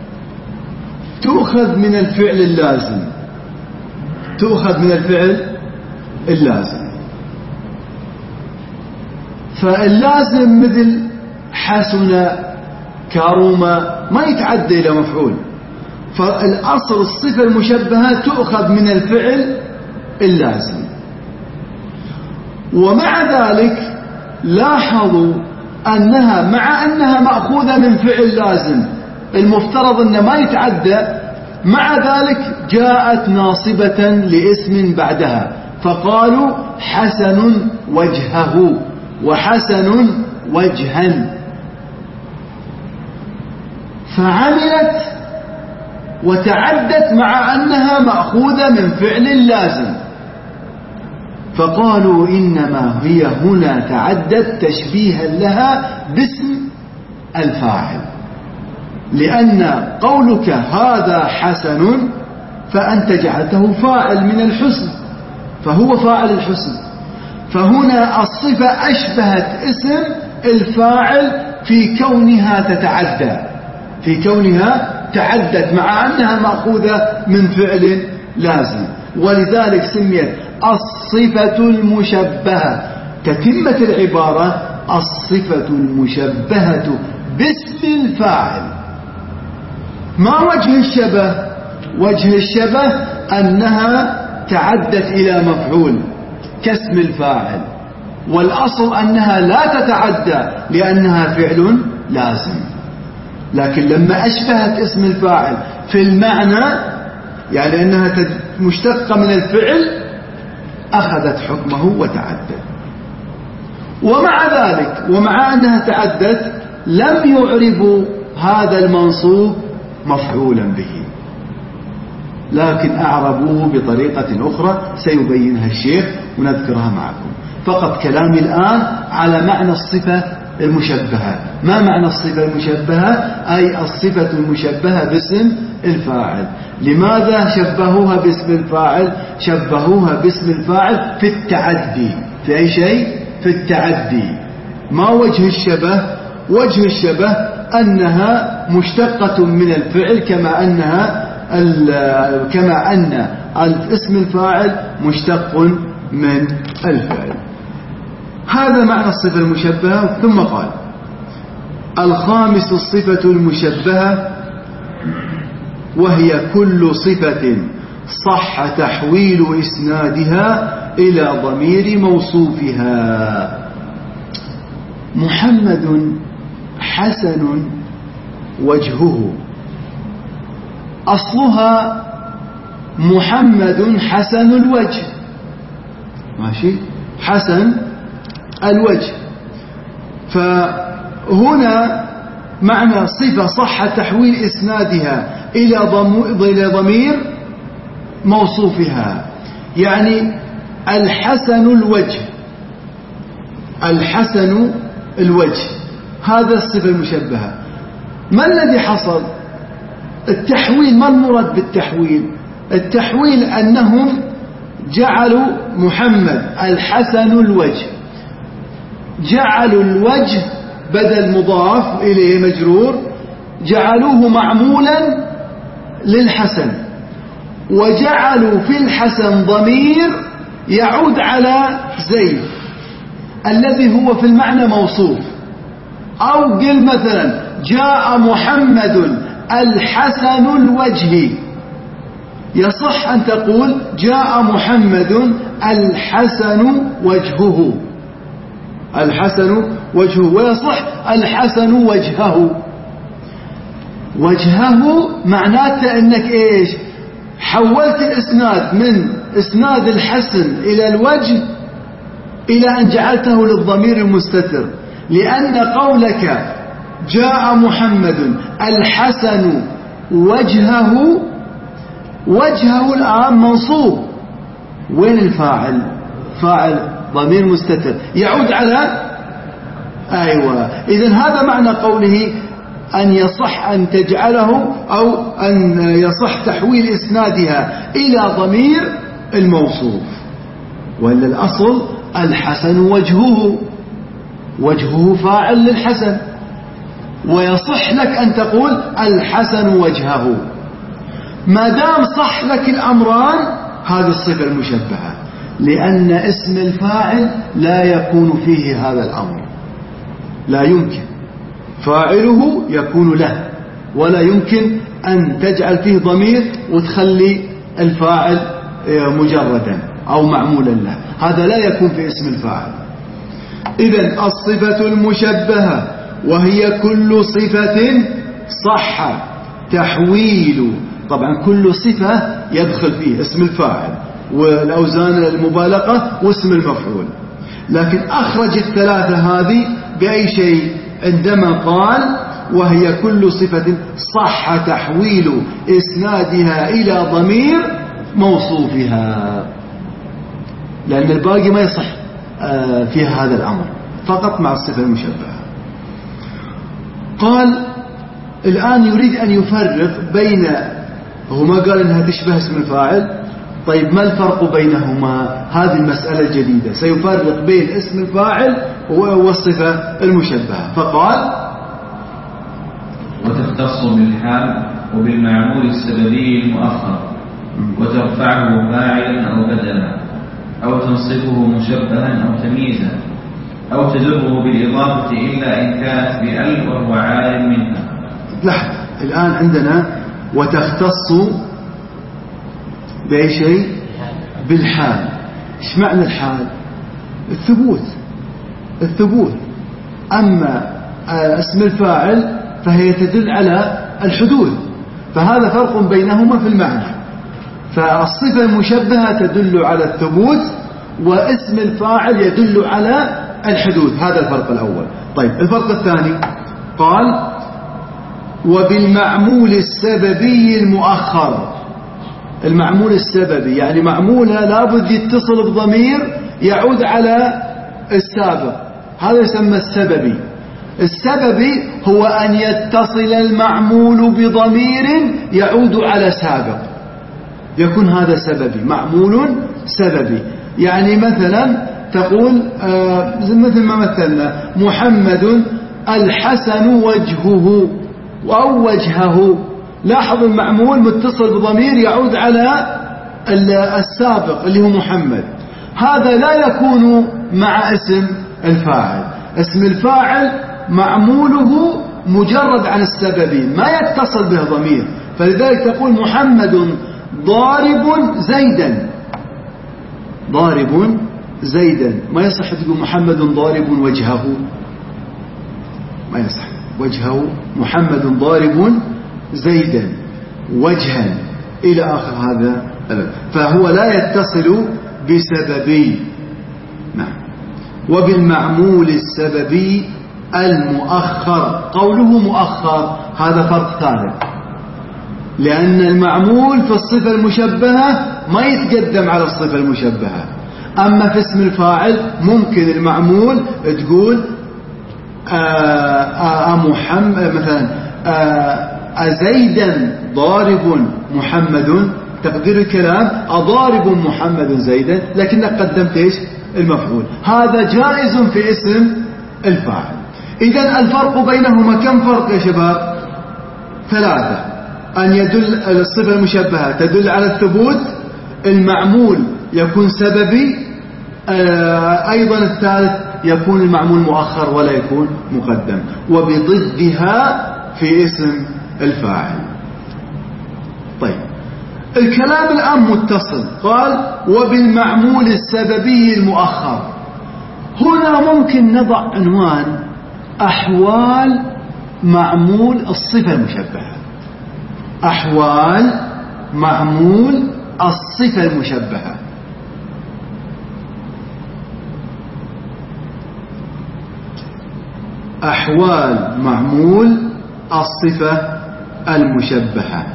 تؤخذ من الفعل اللازم، تؤخذ من الفعل اللازم. فاللازم مثل حسن كرم ما يتعدى إلى مفعول، فالأصل الصفة المشبهة تؤخذ من الفعل اللازم. ومع ذلك لاحظوا أنها مع أنها مأخوذة من فعل لازم المفترض أنه ما يتعدى، مع ذلك جاءت ناصبة لاسم بعدها، فقالوا حسن وجهه وحسن وجها، فعملت وتعدت مع أنها مأخوذة من فعل لازم، فقالوا إنما هي هنا تعدت تشبيها لها باسم الفاعل، لأن قولك هذا حسن فأنت جعلته فاعل من الحسن، فهو فاعل الحسن، فهنا الصفة أشبهت اسم الفاعل في كونها تتعدى، في كونها تعدت مع أنها مأخوذة من فعل لازم، ولذلك سميت الصفة المشبهة. تتمة العبارة الصفة المشبهة باسم الفاعل. ما وجه الشبه؟ وجه الشبه أنها تعدت إلى مفعول كاسم الفاعل، والأصل أنها لا تتعدى لأنها فعل لازم، لكن لما أشبهت اسم الفاعل في المعنى يعني أنها مشتقة من الفعل أخذت حكمه وتعدت. ومع ذلك ومع أنها تعدت لم يعربوا هذا المنصوب مفعولا به، لكن أعربوه بطريقة أخرى سيبينها الشيخ ونذكرها معكم. فقط كلامي الآن على معنى الصفة المشبهة. ما معنى الصفة المشبهة؟ أي الصفة المشبهة باسم الفاعل. لماذا شبهوها باسم الفاعل؟ شبهوها باسم الفاعل في التعدي. في أي شيء؟ في التعدي. ما وجه الشبه؟ وجه الشبه أنها مشتقة من الفعل كما أنها كما أن اسم الفاعل مشتق من الفعل. هذا معنى الصفة المشبهة. ثم قال الخامس الصفة المشبهة، وهي كل صفة صح تحويل إسنادها إلى ضمير موصوفها. محمد حسن وجهه، أصلها محمد حسن الوجه، ماشي، حسن الوجه. فهنا معنى صفة صح تحويل إسنادها إلى ضمير موصوفها، يعني الحسن الوجه، الحسن الوجه، هذا الصفة المشبهة. ما الذي حصل؟ التحويل. ما المراد بالتحويل؟ التحويل أنهم جعلوا محمد الحسن الوجه، جعلوا الوجه بدل مضاف إليه مجرور، جعلوه معمولا للحسن، وجعلوا في الحسن ضمير يعود على زيد الذي هو في المعنى موصوف. أو قل مثلا جاء محمد الحسن الوجه، يصح أن تقول جاء محمد الحسن وجهه، الحسن وجهه، ويصح الحسن وجهه. وجهه معناته أنك إيش؟ حولت الإسناد من إسناد الحسن إلى الوجه إلى أن جعلته للضمير المستتر، لأن قولك جاء محمد الحسن وجهه، وجهه الآن منصوب، وين الفاعل؟ فاعل ضمير مستتر يعود على أيوة. إذن هذا معنى قوله أن يصح أن تجعله أو أن يصح تحويل إسنادها إلى ضمير الموصوف، وإلا الأصل الحسن وجهه، وجهه فاعل للحسن، ويصح لك أن تقول الحسن وجهه. ما دام صح لك الأمران هذه الصفة المشبهة، لأن اسم الفاعل لا يكون فيه هذا الأمر، لا يمكن، فاعله يكون له، ولا يمكن أن تجعل فيه ضمير وتخلي الفاعل مجردا أو معمولا له، هذا لا يكون في اسم الفاعل. إذن الصفة المشبهة وهي كل صفة صح تحويل، طبعا كل صفة يدخل فيه اسم الفاعل والأوزان المبالغة واسم المفعول، لكن أخرج الثلاثة هذه بأي شيء؟ عندما قال وهي كل صفة صح تحويل إسنادها إلى ضمير موصوفها، لأن الباقي ما يصح فيها هذا الأمر، فقط مع الصفة المشبهة. قال الآن يريد أن يفرق بين، هو ما قال إنها تشبه اسم الفاعل، طيب ما الفرق بينهما؟ هذه المسألة الجديدة، سيفرق بين اسم الفاعل والصفة المشبهة. فقال وتختص بالحال وبالمعمول السببي المؤخر، وترفعه فاعلا أو بدلا، أو تنصفه مشبها أو تمييزا، أو تجره بالإضافة إلا إن كانت بأل وهو عالم منها. لحظة، الآن عندنا وتختص بأي شيء؟ بالحال. إيش معنى الحال؟ الثبوت، الثبوت. أما اسم الفاعل فهي تدل على الحدوث، فهذا فرق بينهما في المعنى. فالصفة المشبهة تدل على الثبوت، واسم الفاعل يدل على الحدوث، هذا الفرق الأول. طيب الفرق الثاني قال وبالمعمول السببي المؤخر. المعمول السببي يعني معمولها لابد يتصل بضمير يعود على السابق، هذا يسمى السببي. السببي هو أن يتصل المعمول بضمير يعود على سابق، يكون هذا سببي، معمول سببي. يعني مثلا تقول آه مثل ما مثلنا محمد الحسن وجهه أو وجهه، لاحظ المعمول متصل بضمير يعود على السابق اللي هو محمد، هذا لا يكون مع اسم الفاعل. اسم الفاعل معموله مجرد عن السببي، ما يتصل به ضمير، فلذلك تقول محمد ضارب زيدا، ضارب زيدا، ما يصح تقول محمد ضارب وجهه، ما يصح وجهه، محمد ضارب زيدا وجها إلى آخر هذا، فهو لا يتصل بسببي. نعم. وبالمعمول السببي المؤخر، قوله مؤخر هذا فرق ثالث، لأن المعمول في الصفة المشبهة ما يتقدم على الصفة المشبهة، أما في اسم الفاعل ممكن المعمول تقول آآ آآ محمد مثلا أزيدا ضارب محمد، تقدير الكلام أضارب محمد زيدا، لكنك قدمت إيش؟ المفعول. هذا جائز في اسم الفاعل. إذن الفرق بينهما كم فرق يا شباب؟ ثلاثة. أن يدل الصفة المشبهة تدل على الثبوت، المعمول يكون سببي، أيضا الثالث يكون المعمول مؤخر ولا يكون مقدم، وبضدها في اسم الفاعل. طيب الكلام الآن متصل، قال وبالمعمول السببي المؤخر. هنا ممكن نضع عنوان أحوال معمول الصفة المشبهة، أحوال معمول الصفة المشبهة. أحوال معمول الصفة المشبهة.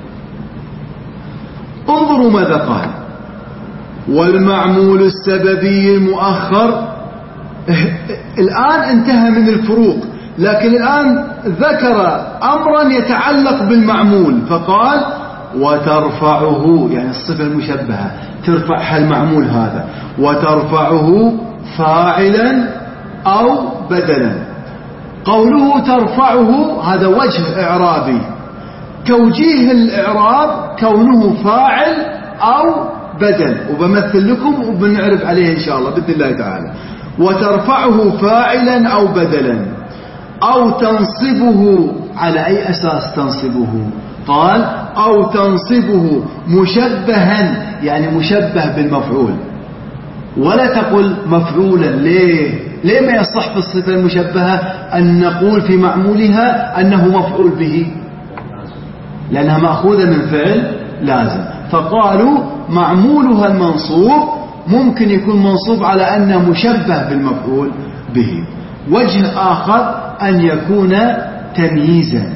انظروا ماذا قال: والمعمول السببي المؤخر. الآن انتهى من الفروق، لكن الآن ذكر أمرا يتعلق بالمعمول، فقال وترفعه، يعني الصفة المشبهة ترفعها المعمول هذا، وترفعه فاعلا أو بدلا. قوله ترفعه هذا وجه إعرابي، توجيه الإعراب كونه فاعل أو بدل، وبمثل لكم وبنعرف عليه إن شاء الله بإذن الله تعالى. وترفعه فاعلا أو بدلا، أو تنصبه. على أي أساس تنصبه؟ قال أو تنصبه مشبها، يعني مشبه بالمفعول، ولا تقل مفعولا. ليه؟ ليه ما يصح في الصفة المشبهة أن نقول في معمولها أنه مفعول به؟ لأنها مأخوذة من فعل لازم. فقالوا معمولها المنصوب ممكن يكون منصوب على أنه مشبه بالمفعول به. وجه آخر أن يكون تمييزا،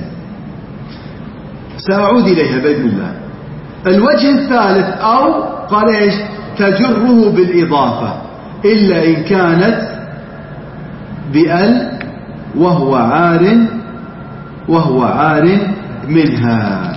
سأعود إليها بإذن الله. الوجه الثالث أو قال إيش؟ تجره بالإضافة إلا إن كانت بأل وهو عار وهو عار منها.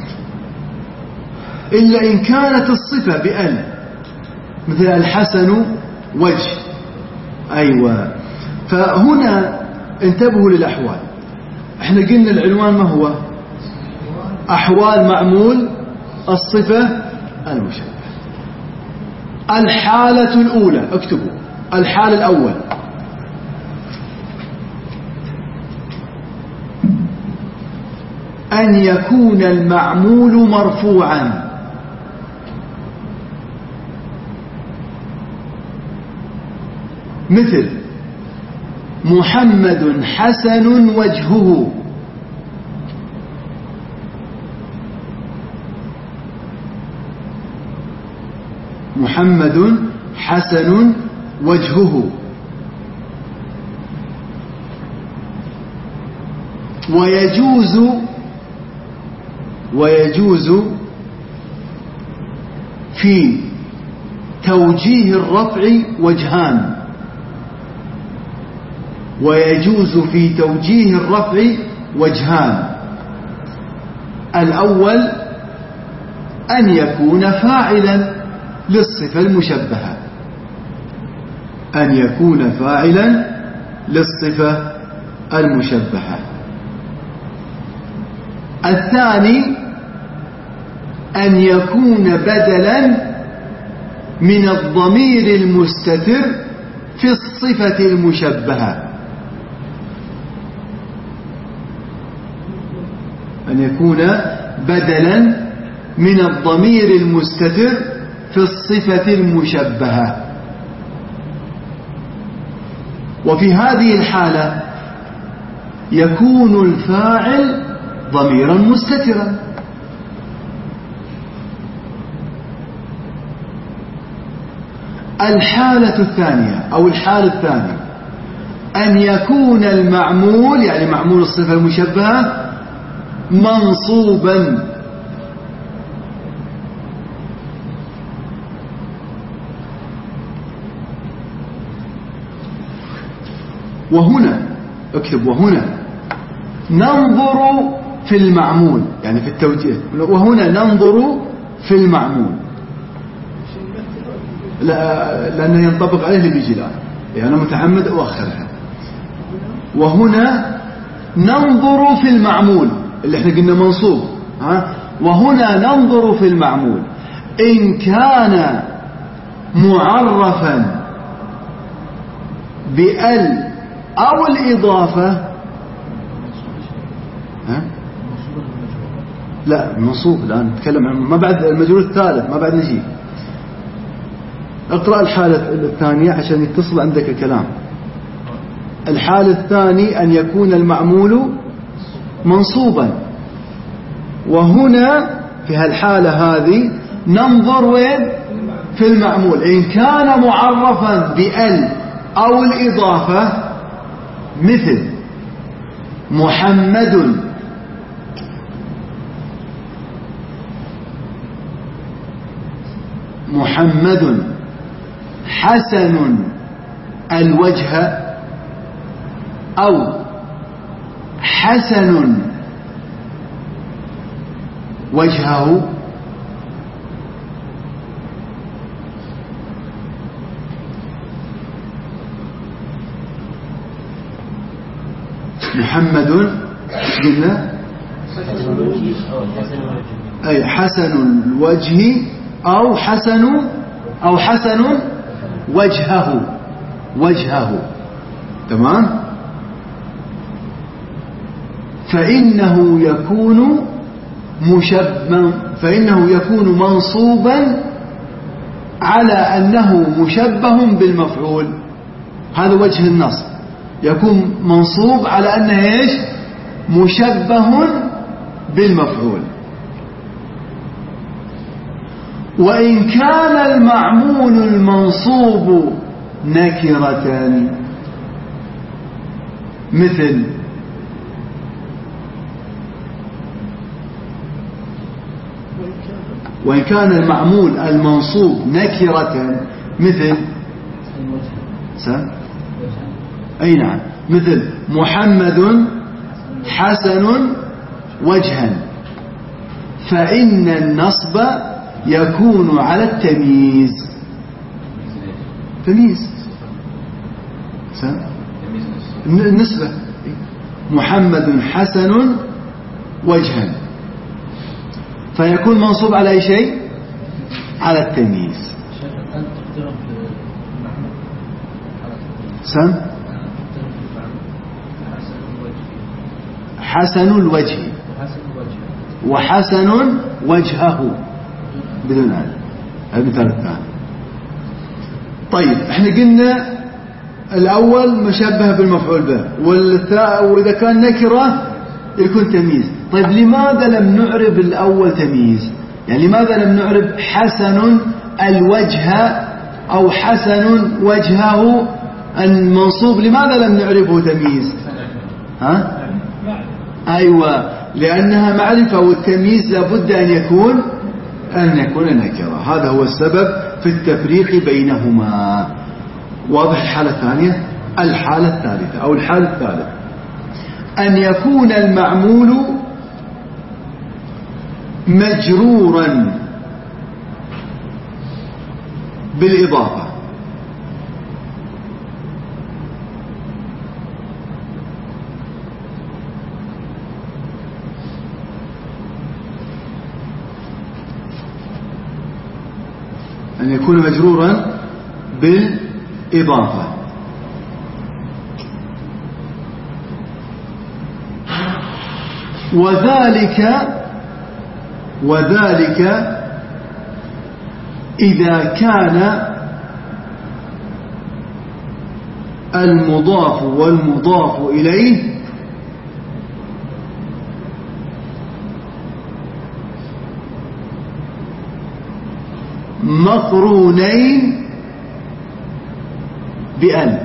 إلا إن كانت الصفة بأل، مثل الحسن وجه. أيوة. فهنا انتبهوا للأحوال. احنا قلنا العنوان ما هو؟ أحوال معمول الصفة المشبهة. الحالة الأولى، اكتبوا الحال الأول: أن يكون المعمول مرفوعا، مثل محمد حسن وجهه. محمد حسن وجهه. ويجوز ويجوز في توجيه الرفع وجهان. ويجوز في توجيه الرفع وجهان. الأول أن يكون فاعلا للصفة المشبهة، أن يكون فاعلا للصفة المشبهة. الثاني أن يكون بدلا من الضمير المستتر في الصفة المشبهة، أن يكون بدلا من الضمير المستتر في الصفة المشبهة. وفي هذه الحالة يكون الفاعل ضميرا مستترا. الحالة الثانية أو الحال الثاني أن يكون المعمول، يعني معمول الصفة المشبهة، منصوبا. وهنا اكتب وهنا ننظر في المعمول يعني في التوجيه، وهنا ننظر في المعمول لا لأنه ينطبق عليه اللي بيجي الآن، يعني أنا متعمد أؤخرها. وهنا ننظر في المعمول اللي احنا قلنا منصوب، ها؟ وهنا ننظر في المعمول إن كان معرفا بأل أو الإضافة. ها؟ لا منصوب الآن نتكلم عن ما بعد المجرور الثالث، ما بعد نجي. اقرأ الحالة الثانية عشان يتصل عندك الكلام. الحالة الثانية أن يكون المعمول منصوبا، وهنا في هالحالة هذه ننظر وين؟ في المعمول إن كان معرفا بأل أو الإضافة، مثل محمد محمد حسن الوجه أو حسن وجهه. محمد قلنا أي حسن الوجه أو حسن أو حسن وجهه وجهه تمام. فإنه يكون مشبه فإنه يكون منصوبا على أنه مشبه بالمفعول. هذا وجه النصب، يكون منصوب على أنه إيش؟ مشبه بالمفعول. وإن كان المعمول المنصوب نكرة، مثل وإن كان المعمول المنصوب نكرة مثل أي نعم مثل محمد حسن وجها، فإن النصب يكون على التمييز. تمييز النسبة محمد حسن وجها، فيكون منصوب على أي شيء؟ على التمييز. سم حسن الوجه وحسن وجهه بدون هذا. هذا مثال الثاني. طيب احنا قلنا الأول مشبه بالمفعول به، وإذا كان نكرة يكون تمييز. طيب لماذا لم نعرب الأول تمييز؟ يعني لماذا لم نعرب حسن الوجه أو حسن وجهه المنصوب، لماذا لم نعربه تمييز؟ ها؟ أيوة، لأنها معرفة، والتمييز لابد أن يكون أن يكون نكرة. هذا هو السبب في التفريق بينهما. واضح؟ الحالة الثانية. الحالة الثالثة أو الحالة الثالثة أن يكون المعمول مجرورا بالإضافة، أن يكون مجرورا بالإضافة. وذلك وذلك إذا كان المضاف والمضاف إليه مقرونين بأل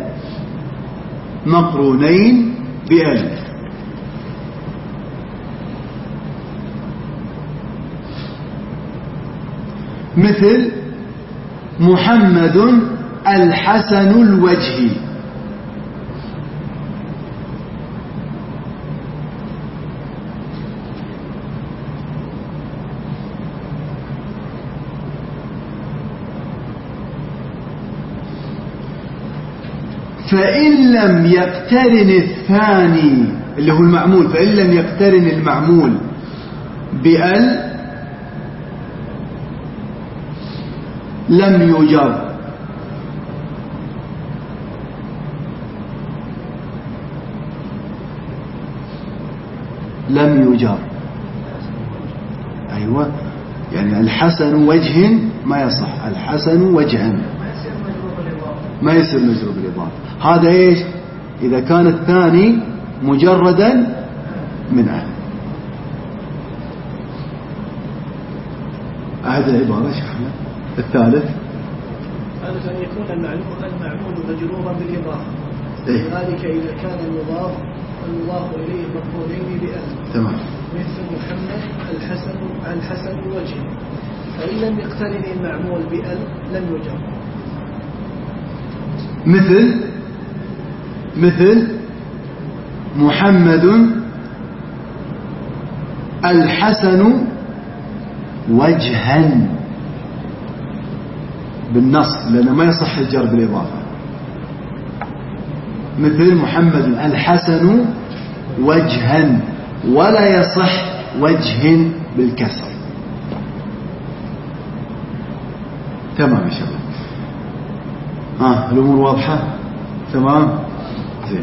مقرونين بأل مثل محمد الحسن الوجه، فإن لم يقترن الثاني اللي هو المعمول، فإن لم يقترن المعمول بأل لم يجر. لم يجر أيوة، يعني الحسن وجه ما يصح، الحسن وجها ما يصير مجرور بالإضافة. هذا إيش؟ إذا كان الثاني مجردا من أهل. أهد العبارة شيخنا. الثالث ثالث أن يكون المعمول مجرورا بالإضافة، إيه؟ ذلك إذا كان المضاف المضاف إليه مفعولين بأهل. تمام. مثل محمد الحسن الحسن وجه، فإن لم يقترن المعمول بأل لم يجر. مثل مثل محمد الحسن وجها بالنص، لأنه ما يصح الجر بالإضافة. مثل محمد الحسن وجها، ولا يصح وجه بالكسر. تمام يا شباب. ها الأمور واضحة؟ تمام زين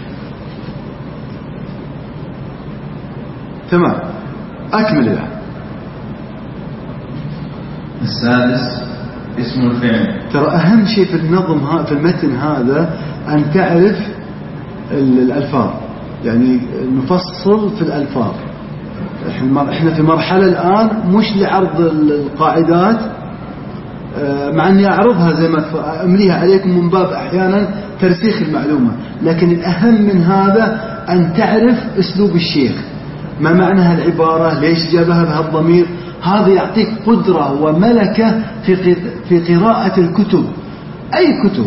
تمام. أكمل الآن. السادس اسم الفعل. ترى أهم شيء في النظم في المتن هذا أن تعرف الألفاظ، يعني نفصل في الألفاظ. إحنا في مرحلة الآن مش لعرض القاعدات، مع أني أعرضها زي ما أمليها عليكم من باب أحيانا ترسيخ المعلومة، لكن الأهم من هذا أن تعرف أسلوب الشيخ، ما معنى العبارة، ليش جابها بهالضمير. هذا يعطيك قدرة وملكة في في قراءة الكتب، أي كتب.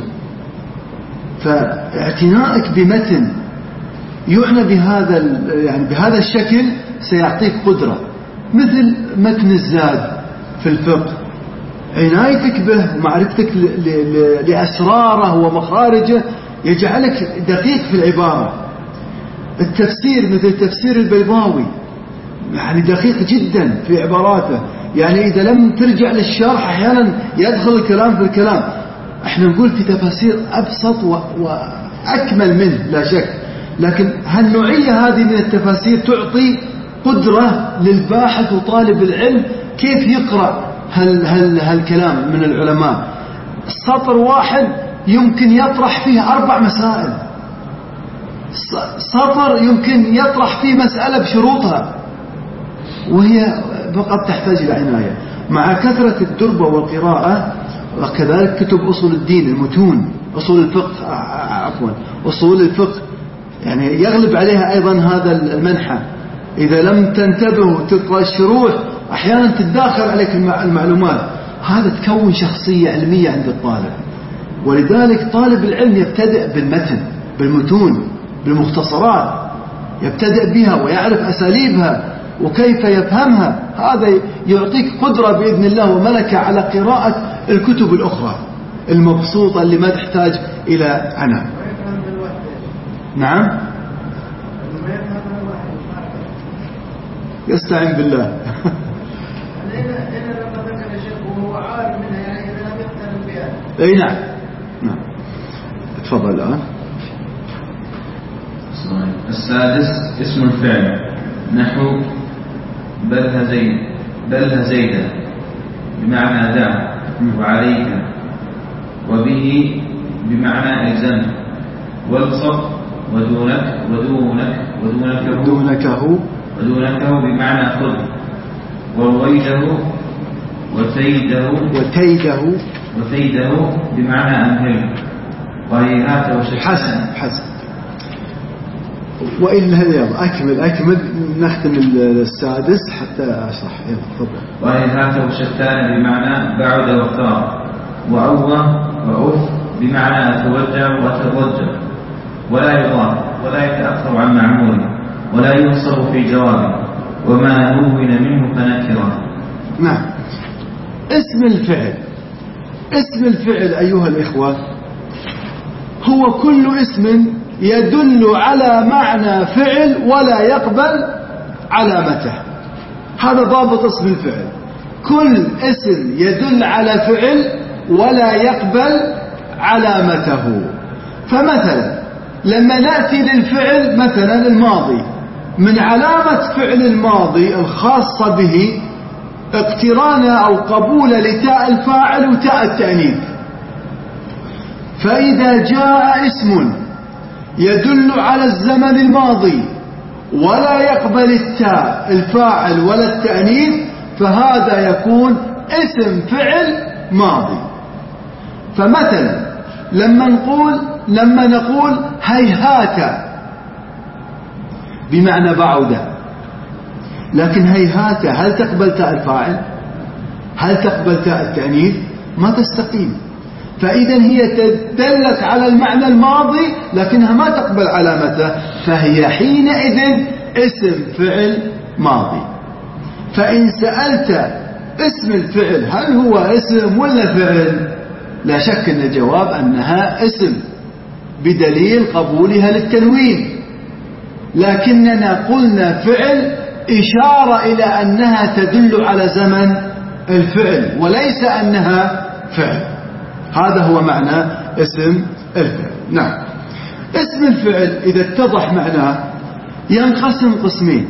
فاعتنائك بمتن يعنى بهذا يعني بهذا الشكل سيعطيك قدرة، مثل متن الزاد في الفقه. عنايتك به ومعرفتك لأسراره ومخارجه يجعلك دقيق في العبارة. التفسير مثل تفسير البيضاوي، يعني دقيق جدا في عباراته، يعني إذا لم ترجع للشرح أحيانا يدخل الكلام في الكلام. احنا نقول في تفاسير أبسط وأكمل منه لا شك، لكن هالنوعية هذه من التفاسير تعطي قدرة للباحث وطالب العلم كيف يقرأ هال هال هالكلام من العلماء. سطر واحد يمكن يطرح فيه أربع مسائل، سطر يمكن يطرح فيه مسألة بشروطها، وهي فقط تحتاج إلى عناية. مع كثرة الدربة والقراءة، وكذلك كتب أصول الدين المتون، أصول الفقه عفوا أصول الفقه، يعني يغلب عليها أيضا هذا المنحى. إذا لم تنتبه وتقرأ الشروح أحيانا تتداخل عليك المعلومات، هذا تكون شخصية علمية عند الطالب. ولذلك طالب العلم يبتدئ بالمتن، بالمتون، بالمختصرات، يبتدئ بها ويعرف أساليبها وكيف يفهمها. هذا يعطيك قدرة بإذن الله وملكة على قراءة الكتب الأخرى المبسوطة اللي ما تحتاج إلى عناء. نعم يستعين بالله. اي نعم نعم. تفضل الآن. السادس اسم الفعل، نحو بل زيد بل زيد بمعنى دع وعليك، وبه بمعنى الزم، والصف ودونك ودونك ودونكه دونكه ودونكه بمعنى خذ، ورويده وتيده وتيده وتيده بمعنى أمهل، وهيهات وشتان. حسن حسن. وإلا يلا أكمل أكمل نختم السادس حتى أشرح. يلا تفضل. وهيهات وشتان بمعنى بعد واختار، وعوة وعف بمعنى أتوجع وأتوجع، ولا يضاف ولا يتأخر عن معموله، ولا ينصب في جوابه، وما نون منه فنكره. نعم. اسم الفعل، اسم الفعل أيها الإخوة هو كل اسم يدل على معنى فعل ولا يقبل علامته. هذا ضابط اسم الفعل، كل اسم يدل على فعل ولا يقبل علامته. فمثلا لما نأتي للفعل مثلا الماضي، من علامة فعل الماضي الخاصة به اقتران أو قبول لتاء الفاعل وتاء التأنيث. فإذا جاء اسم يدل على الزمن الماضي ولا يقبل التاء الفاعل ولا التأنيث فهذا يكون اسم فعل ماضي. فمثلا لما نقول لما نقول هيهات بمعنى بعد، لكن هيهات هل تقبل تاء الفاعل؟ هل تقبل تاء التأنيث؟ ما تستقيم. فإذا هي تدلت على المعنى الماضي لكنها ما تقبل علامته، فهي حينئذ اسم فعل ماضي. فإن سألت اسم الفعل هل هو اسم ولا فعل، لا شك أن الجواب أنها اسم بدليل قبولها للتنوين، لكننا قلنا فعل إشارة إلى أنها تدل على زمن الفعل وليس أنها فعل. هذا هو معنى اسم الفعل. نعم، اسم الفعل إذا اتضح معناه ينقسم قسمين: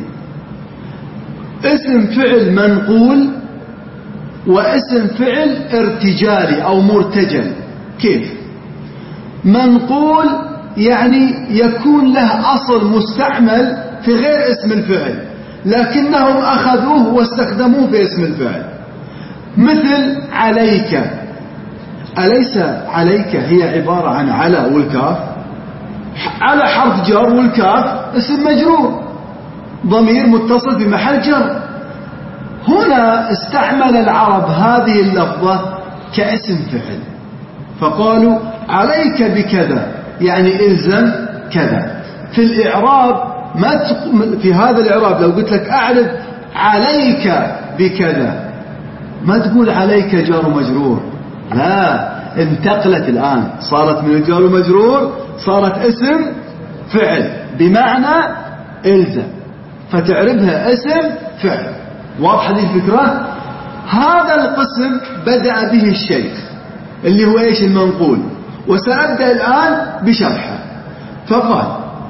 اسم فعل منقول واسم فعل ارتجالي أو مرتجل. كيف؟ منقول يعني يكون له أصل مستعمل في غير اسم الفعل لكنهم أخذوه واستخدموه في اسم الفعل، مثل عليك. أليس عليك هي عبارة عن على والكاف؟ على حرف جر والكاف اسم مجرور ضمير متصل في محل جر. هنا استعمل العرب هذه اللفظة كاسم فعل فقالوا عليك بكذا يعني إلزم كذا. في الإعراب ما تق... في هذا الإعراب لو قلت لك أعرف عليك بكذا ما تقول عليك جار ومجرور، لا، انتقلت الآن صارت من الجار ومجرور صارت اسم فعل بمعنى إلزم، فتعرفها اسم فعل. واضح هذه الفكرة؟ هذا القسم بدأ به الشيخ اللي هو إيش؟ المنقول، وسنبدأ الآن بشرحه. فقال: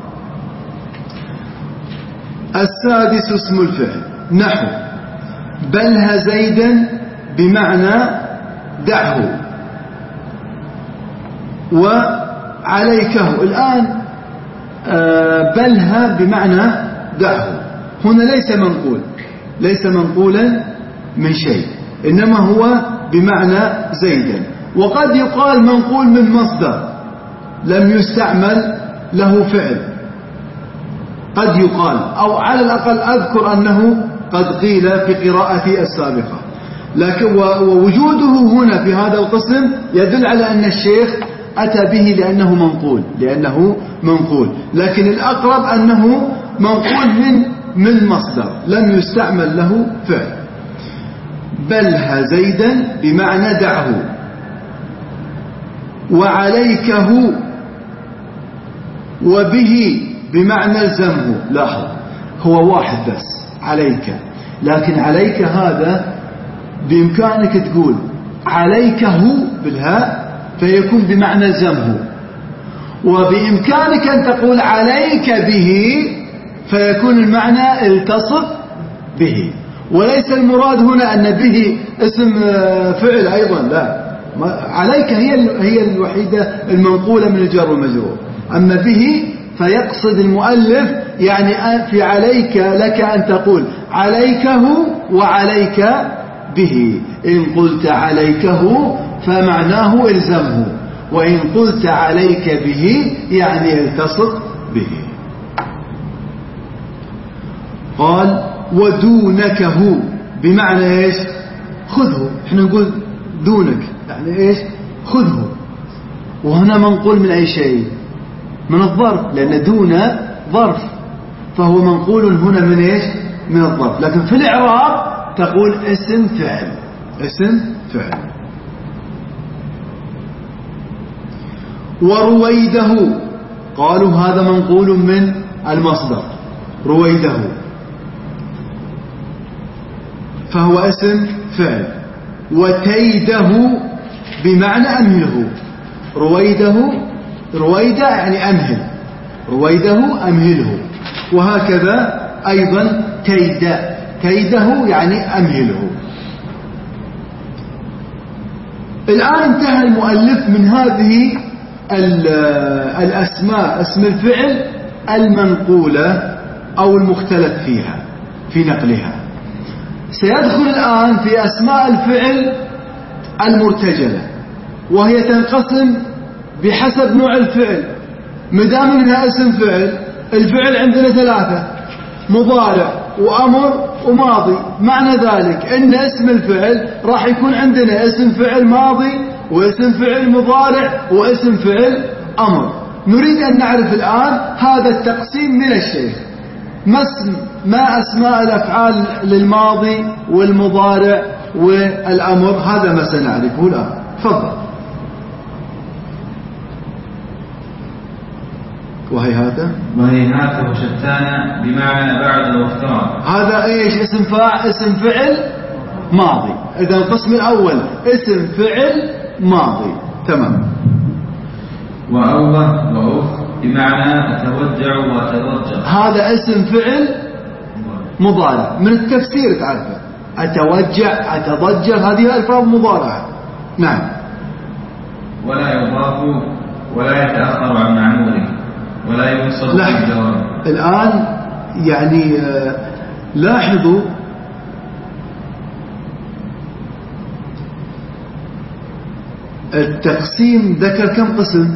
السادس اسم الفعل نحو بلها زيدا بمعنى دعه وعليكه. الآن بلها بمعنى دعه هنا ليس منقول، ليس منقولا من شيء، إنما هو بمعنى زيدا. وقد يقال منقول من مصدر لم يستعمل له فعل، قد يقال، أو على الأقل أذكر أنه قد قيل في قراءتي السابقة. لكن ووجوده هنا في هذا القسم يدل على أن الشيخ أتى به لأنه منقول لأنه منقول لكن الأقرب أنه منقول من من مصدر لم يستعمل له فعل. بلها زيدا بمعنى دعه، وعليكه وبه بمعنى الزمه. لاحظ هو واحد بس عليك، لكن عليك هذا بإمكانك تقول عليكه بالهاء فيكون بمعنى الزمه، وبإمكانك أن تقول عليك به فيكون المعنى التصق به. وليس المراد هنا أن به اسم فعل أيضا، لا، عليك هي هي الوحيدة المنقولة من الجر والمجرور. أما به فيقصد المؤلف يعني في عليك لك أن تقول عليكه وعليك به. إن قلت عليكه فمعناه الزمه، وإن قلت عليك به يعني التصق به. قال ودونكه بمعنى إيش؟ خذه. احنا نقول دونك يعني إيش؟ خذه. وهنا منقول من أي شيء؟ من الظرف، لأن دون ظرف فهو منقول هنا من إيش؟ من الظرف. لكن في الإعراب تقول اسم فعل، اسم فعل. ورويده قالوا هذا منقول من المصدر رويده، فهو اسم فعل. وتيده بمعنى أمهله، رويده رويده يعني أمهل، رويده أمهله، وهكذا أيضا تيد تيده يعني أمهله. الآن انتهى المؤلف من هذه الأسماء، اسم الفعل المنقولة أو المختلف فيها في نقلها. سيدخل الآن في أسماء الفعل المرتجلة، وهي تنقسم بحسب نوع الفعل. مدام منها اسم فعل، الفعل عندنا ثلاثة: مضارع وأمر وماضي. معنى ذلك أن اسم الفعل راح يكون عندنا اسم فعل ماضي واسم فعل مضارع واسم فعل أمر. نريد أن نعرف الآن هذا التقسيم من الشيخ. ما أسماء الأفعال للماضي والمضارع والأمر؟ هذا ما سنعرفه الآن. تفضل. وهيهات وهيهات وشتان بمعنى بعد وافتراء. هذا ايش؟ اسم فاعل، اسم فعل ماضي. اذا القسم الاول اسم فعل ماضي. تمام. وأوه وأوف بمعنى أتوجع وأتضجر. هذا اسم فعل مضارع. من التفسير تعرفه أتوجع أتضجر، هذه ألفاظ مضارعة. نعم. ولا يضاف ولا يتأخر عن معموله ولا ينصب في الجواب. الآن يعني لاحظوا التقسيم ذكر كم قسم؟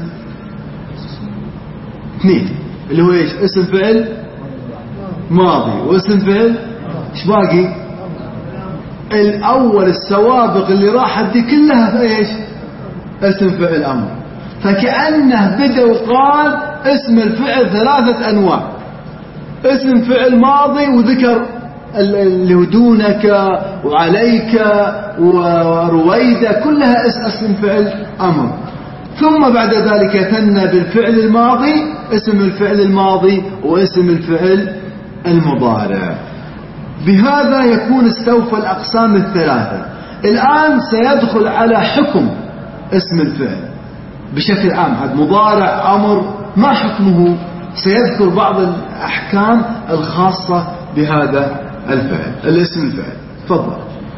اثنين، اللي هو ايش؟ اسم فعل ماضي واسم فعل ايش باقي؟ الاول السوابق اللي راحت دي كلها في ايش؟ اسم فعل امر. فكأنه بدأ وقال اسم الفعل ثلاثة انواع: اسم فعل ماضي وذكر اللي هو دونك وعليك ورويدة، كلها اسم فعل امر. ثم بعد ذلك ثنى بالفعل الماضي، اسم الفعل الماضي واسم الفعل المضارع. بهذا يكون استوفى الأقسام الثلاثة. الآن سيدخل على حكم اسم الفعل بشكل عام، هذا مضارع أمر ما حكمه؟ سيذكر بعض الأحكام الخاصة بهذا الفعل الاسم الفعل. تفضل.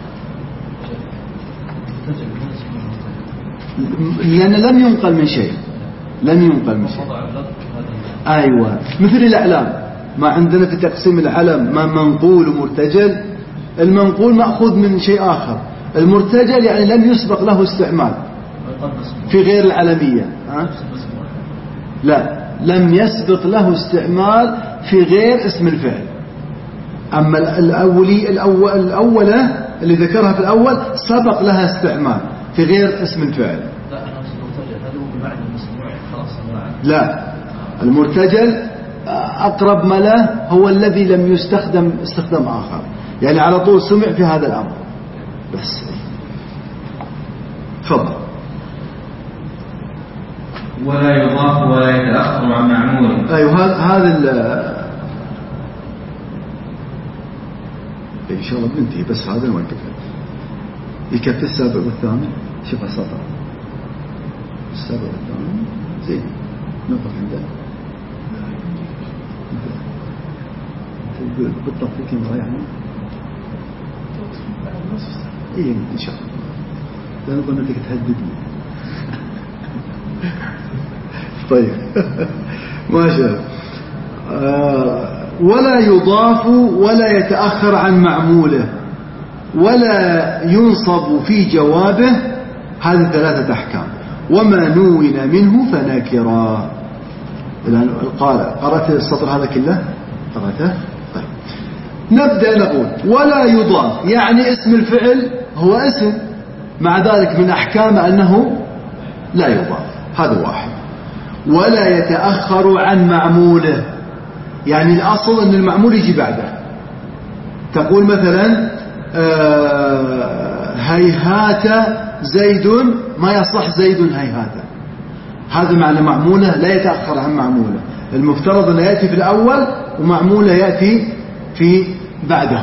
لأن لم ينقل من شيء، لم ينقل من شيء. أيوة، مثل الأعلام، ما عندنا في تقسيم العلم ما منقول ومرتجل. المنقول مأخوذ من شيء آخر، المرتجل يعني لم يسبق له استعمال في غير العلمية. ها؟ لا، لم يسبق له استعمال في غير اسم الفعل. أما الأولي الأول الأولى اللي ذكرها في الأول سبق لها استعمال في غير اسم الفعل. لا، المرتجل أقرب ما له هو الذي لم يستخدم استخدام آخر، يعني على طول سمع في هذا الأمر بس. تفضل. ولا يضاف ولا يتأخر عن معموله. أيوه، هذا ال إن شاء الله بننتهي، بس هذا وين كفى يكفي السابع والثامن. شوف السطر السابع والثامن زين، نقف عندنا. بالضبط كم يعني إيه إن شاء الله. لا نظن أنك تهددني. طيب ما شاء الله. ولا يضاف ولا يتأخر عن معموله ولا ينصب في جوابه. هذه ثلاثة أحكام. وما نون منه فناكرا. الآن قال قرأت السطر هذا كله؟ قرأته؟ طيب نبدأ نقول ولا يضاف، يعني اسم الفعل هو اسم، مع ذلك من أحكامه أنه لا يضاف. هذا واحد. ولا يتأخر عن معموله، يعني الأصل أن المعمول يجي بعده. تقول مثلا آه هيهات زيد، ما يصح زيد هيهات. هذا معنى معمولة لا يتأخر عن معمولة. المفترض أن يأتي في الأول ومعمولة يأتي في بعده.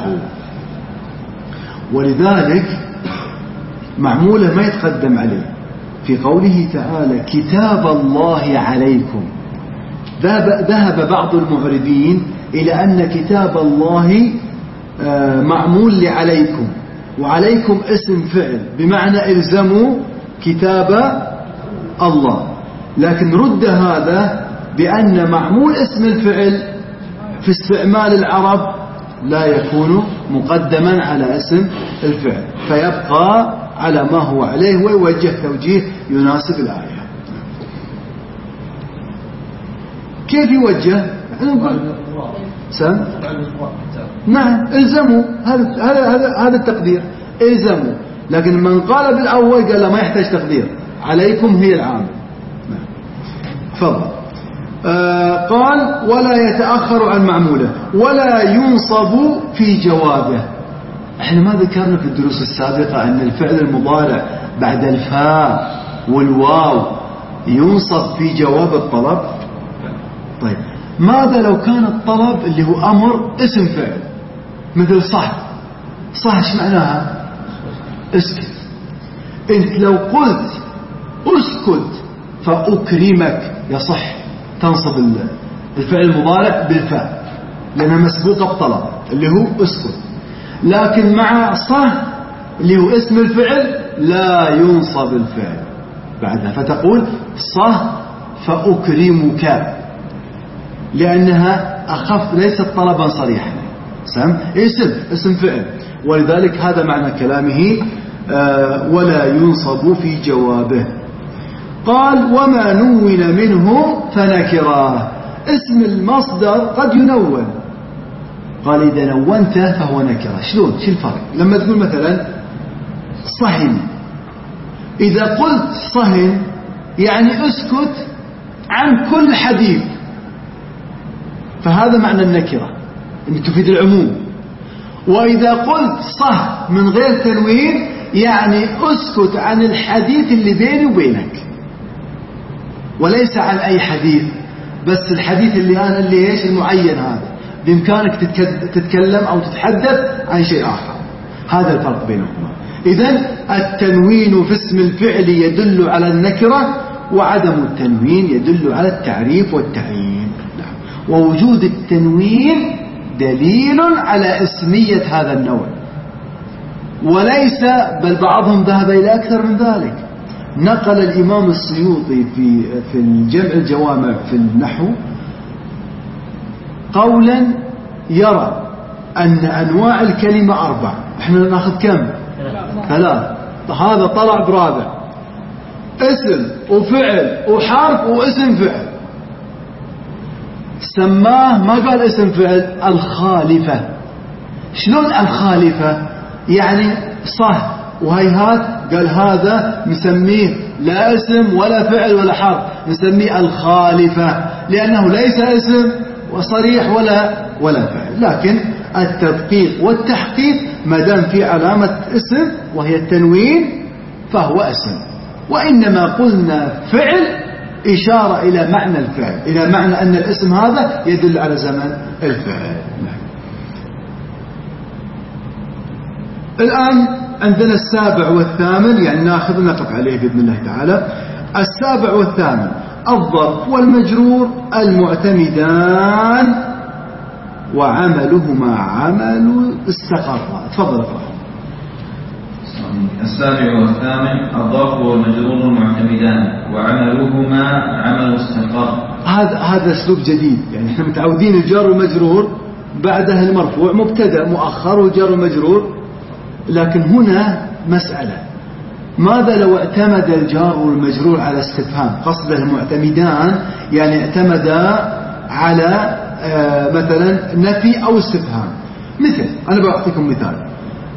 ولذلك معمولة ما يتقدم عليه. في قوله تعالى كتاب الله عليكم، ذهب بعض المعربين إلى أن كتاب الله معمول لعليكم، وعليكم اسم فعل بمعنى الزموا كتاب الله، لكن رد هذا بأن معمول اسم الفعل في استعمال العرب لا يكون مقدما على اسم الفعل، فيبقى على ما هو عليه ويوجه توجيه يناسب الآية. كيف يوجه؟ سم؟ نعم الزموا، هذا هذا هذا التقدير الزموا، لكن من قال بالأول قال لا ما يحتاج تقدير، عليكم هي العام. تفضل. آه قال ولا يتأخر عن معموله ولا ينصب في جوابه. احنا ما ذكرنا في الدروس السابقة أن الفعل المضارع بعد الفاء والواو ينصب في جواب الطلب. طيب ماذا لو كان الطلب اللي هو أمر اسم فعل مثل صح؟ صح ايش معناها؟ اسكت. انت لو قلت اسكت فأكرمك يصح تنصب الفعل المضارع بالفاء لأنها مسبوقة بطلب اللي هو اسكت، لكن مع صح اللي هو اسم الفعل لا ينصب الفعل بعدها، فتقول صح فأكرمك لأنها أخف ليست طلبا صريحا، سم اسم اسم فعل. ولذلك هذا معنى كلامه آه ولا ينصب في جوابه. قال وما نون منه فنكراه. اسم المصدر قد ينون، قال إذا نونته فهو نكرة. شلون؟ شو الفرق؟ لما تقول مثلا صهن، إذا قلت صهن يعني اسكت عن كل حديث، فهذا معنى النكرة أن تفيد العموم. وإذا قلت صح من غير تنوين يعني اسكت عن الحديث اللي بيني وبينك، وليس عن أي حديث، بس الحديث اللي أنا اللي إيش المعين هذا بإمكانك تتكلم أو تتحدث عن شيء آخر. هذا الفرق بينهما. إذن التنوين في اسم الفعل يدل على النكرة، وعدم التنوين يدل على التعريف والتعيين. ووجود التنوين دليل على اسمية هذا النوع، وليس بل بعضهم ذهب إلى أكثر من ذلك. نقل الإمام السيوطي في في الجمع الجوامع في النحو قولا يرى أن أنواع الكلمة أربع. احنا ناخذ كم؟ ثلاث. هذا طلع برابع، اسم وفعل وحرف واسم فعل. سماه ما قال اسم فعل الخالفة. شلون الخالفة؟ يعني صح وهيهات قال هذا نسميه لا اسم ولا فعل ولا حرف، نسميه الخالفة لأنه ليس اسم وصريح ولا ولا فعل. لكن التدقيق والتحقيق ما دام في علامة اسم وهي التنوين فهو اسم، وإنما قلنا فعل إشارة إلى معنى الفعل، إلى معنى أن الاسم هذا يدل على زمن الفعل. الآن عندنا السابع والثامن، يعني ناخذ نقف عليه بإذن الله تعالى. السابع والثامن الظرف والمجرور المعتمدان وعملهما عمل استقر. تفضل اقرأ. السابع والثامن الظرف والمجرور المعتمدان وعملهما عمل استقر. هذا هذا اسلوب جديد، يعني احنا متعودين الجار والمجرور بعدها المرفوع مبتدا مؤخر وجار ومجرور، لكن هنا مسألة ماذا لو اعتمد الجار والمجرور على استفهام؟ قصده المعتمدان يعني اعتمد على آه مثلا نفي أو استفهام. مثل أنا بعطيكم مثال،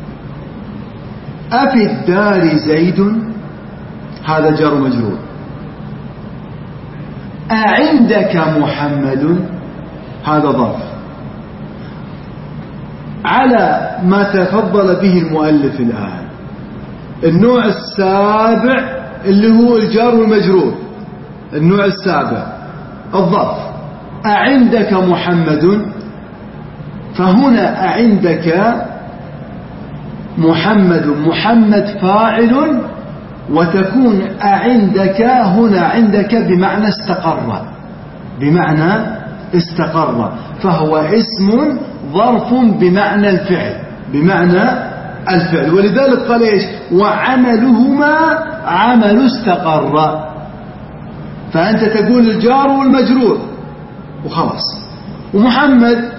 أفي الدار زيد، هذا جار ومجرور. أعندك محمد، هذا ظرف. على ما تفضل به المؤلف الآن النوع السابع اللي هو الجار والمجرور، النوع السابع الظرف. أعندك محمد، فهنا أعندك محمد محمد فاعل، وتكون أعندك هنا عندك بمعنى استقر، بمعنى استقر، فهو اسم ظرف بمعنى الفعل، بمعنى الفعل. ولذلك قال إيش؟ وعملهما عمل استقر. فأنت تقول الجار والمجرور وخلاص. ومحمد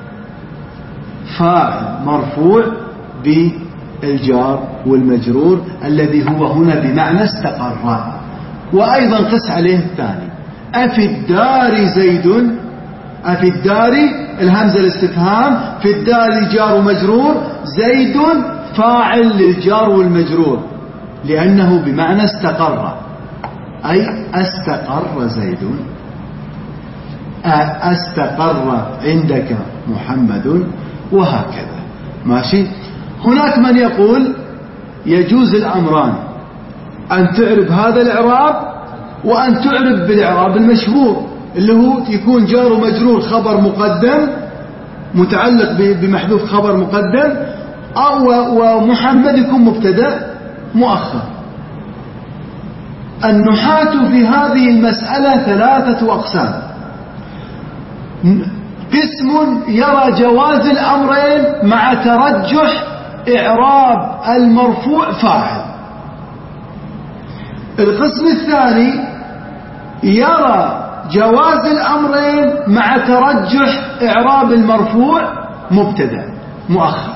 فاعل مرفوع بالجار والمجرور الذي هو هنا بمعنى استقر. وأيضا قس عليه الثاني. أفي الدار زيد، أفي الدار الهمزة الاستفهام، في الدار جار ومجرور، زيد فاعل للجار والمجرور لأنه بمعنى استقر، أي استقر زيد، استقر عندك محمد، وهكذا. ماشي. هناك من يقول يجوز الأمران، أن تعرب هذا الإعراب وأن تعرب بالإعراب المشهور اللي هو يكون جار ومجرور خبر مقدم متعلق بمحذوف خبر مقدم، أو ومحمد يكون مبتدأ مؤخر. النحاة في هذه المسألة ثلاثة أقسام. قسم يرى جواز الأمرين مع ترجح إعراب المرفوع فاعل. القسم الثاني يرى جواز الأمرين مع ترجح إعراب المرفوع مبتدأ مؤخر.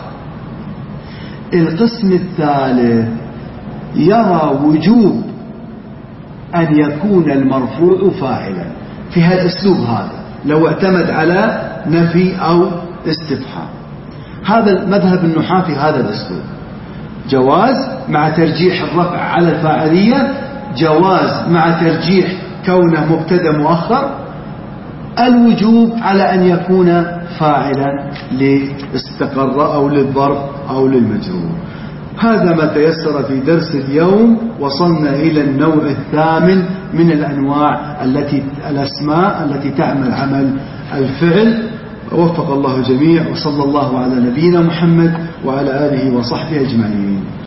القسم الثالث يرى وجوب أن يكون المرفوع فاعلا في هذا الأسلوب، هذا لو اعتمد على نفي أو استفهام. هذا مذهب النحاة في هذا الأسلوب، جواز مع ترجيح الرفع على الفاعلية، جواز مع ترجيح كونه مبتدا مؤخر، الوجوب على أن يكون فاعلا لاستقر أو للظرف أو للمجرور. هذا ما تيسر في درس اليوم. وصلنا إلى النوع الثامن من الأنواع التي الأسماء التي تعمل عمل الفعل. وفق الله الجميع، وصلى الله على نبينا محمد وعلى آله وصحبه أجمعين.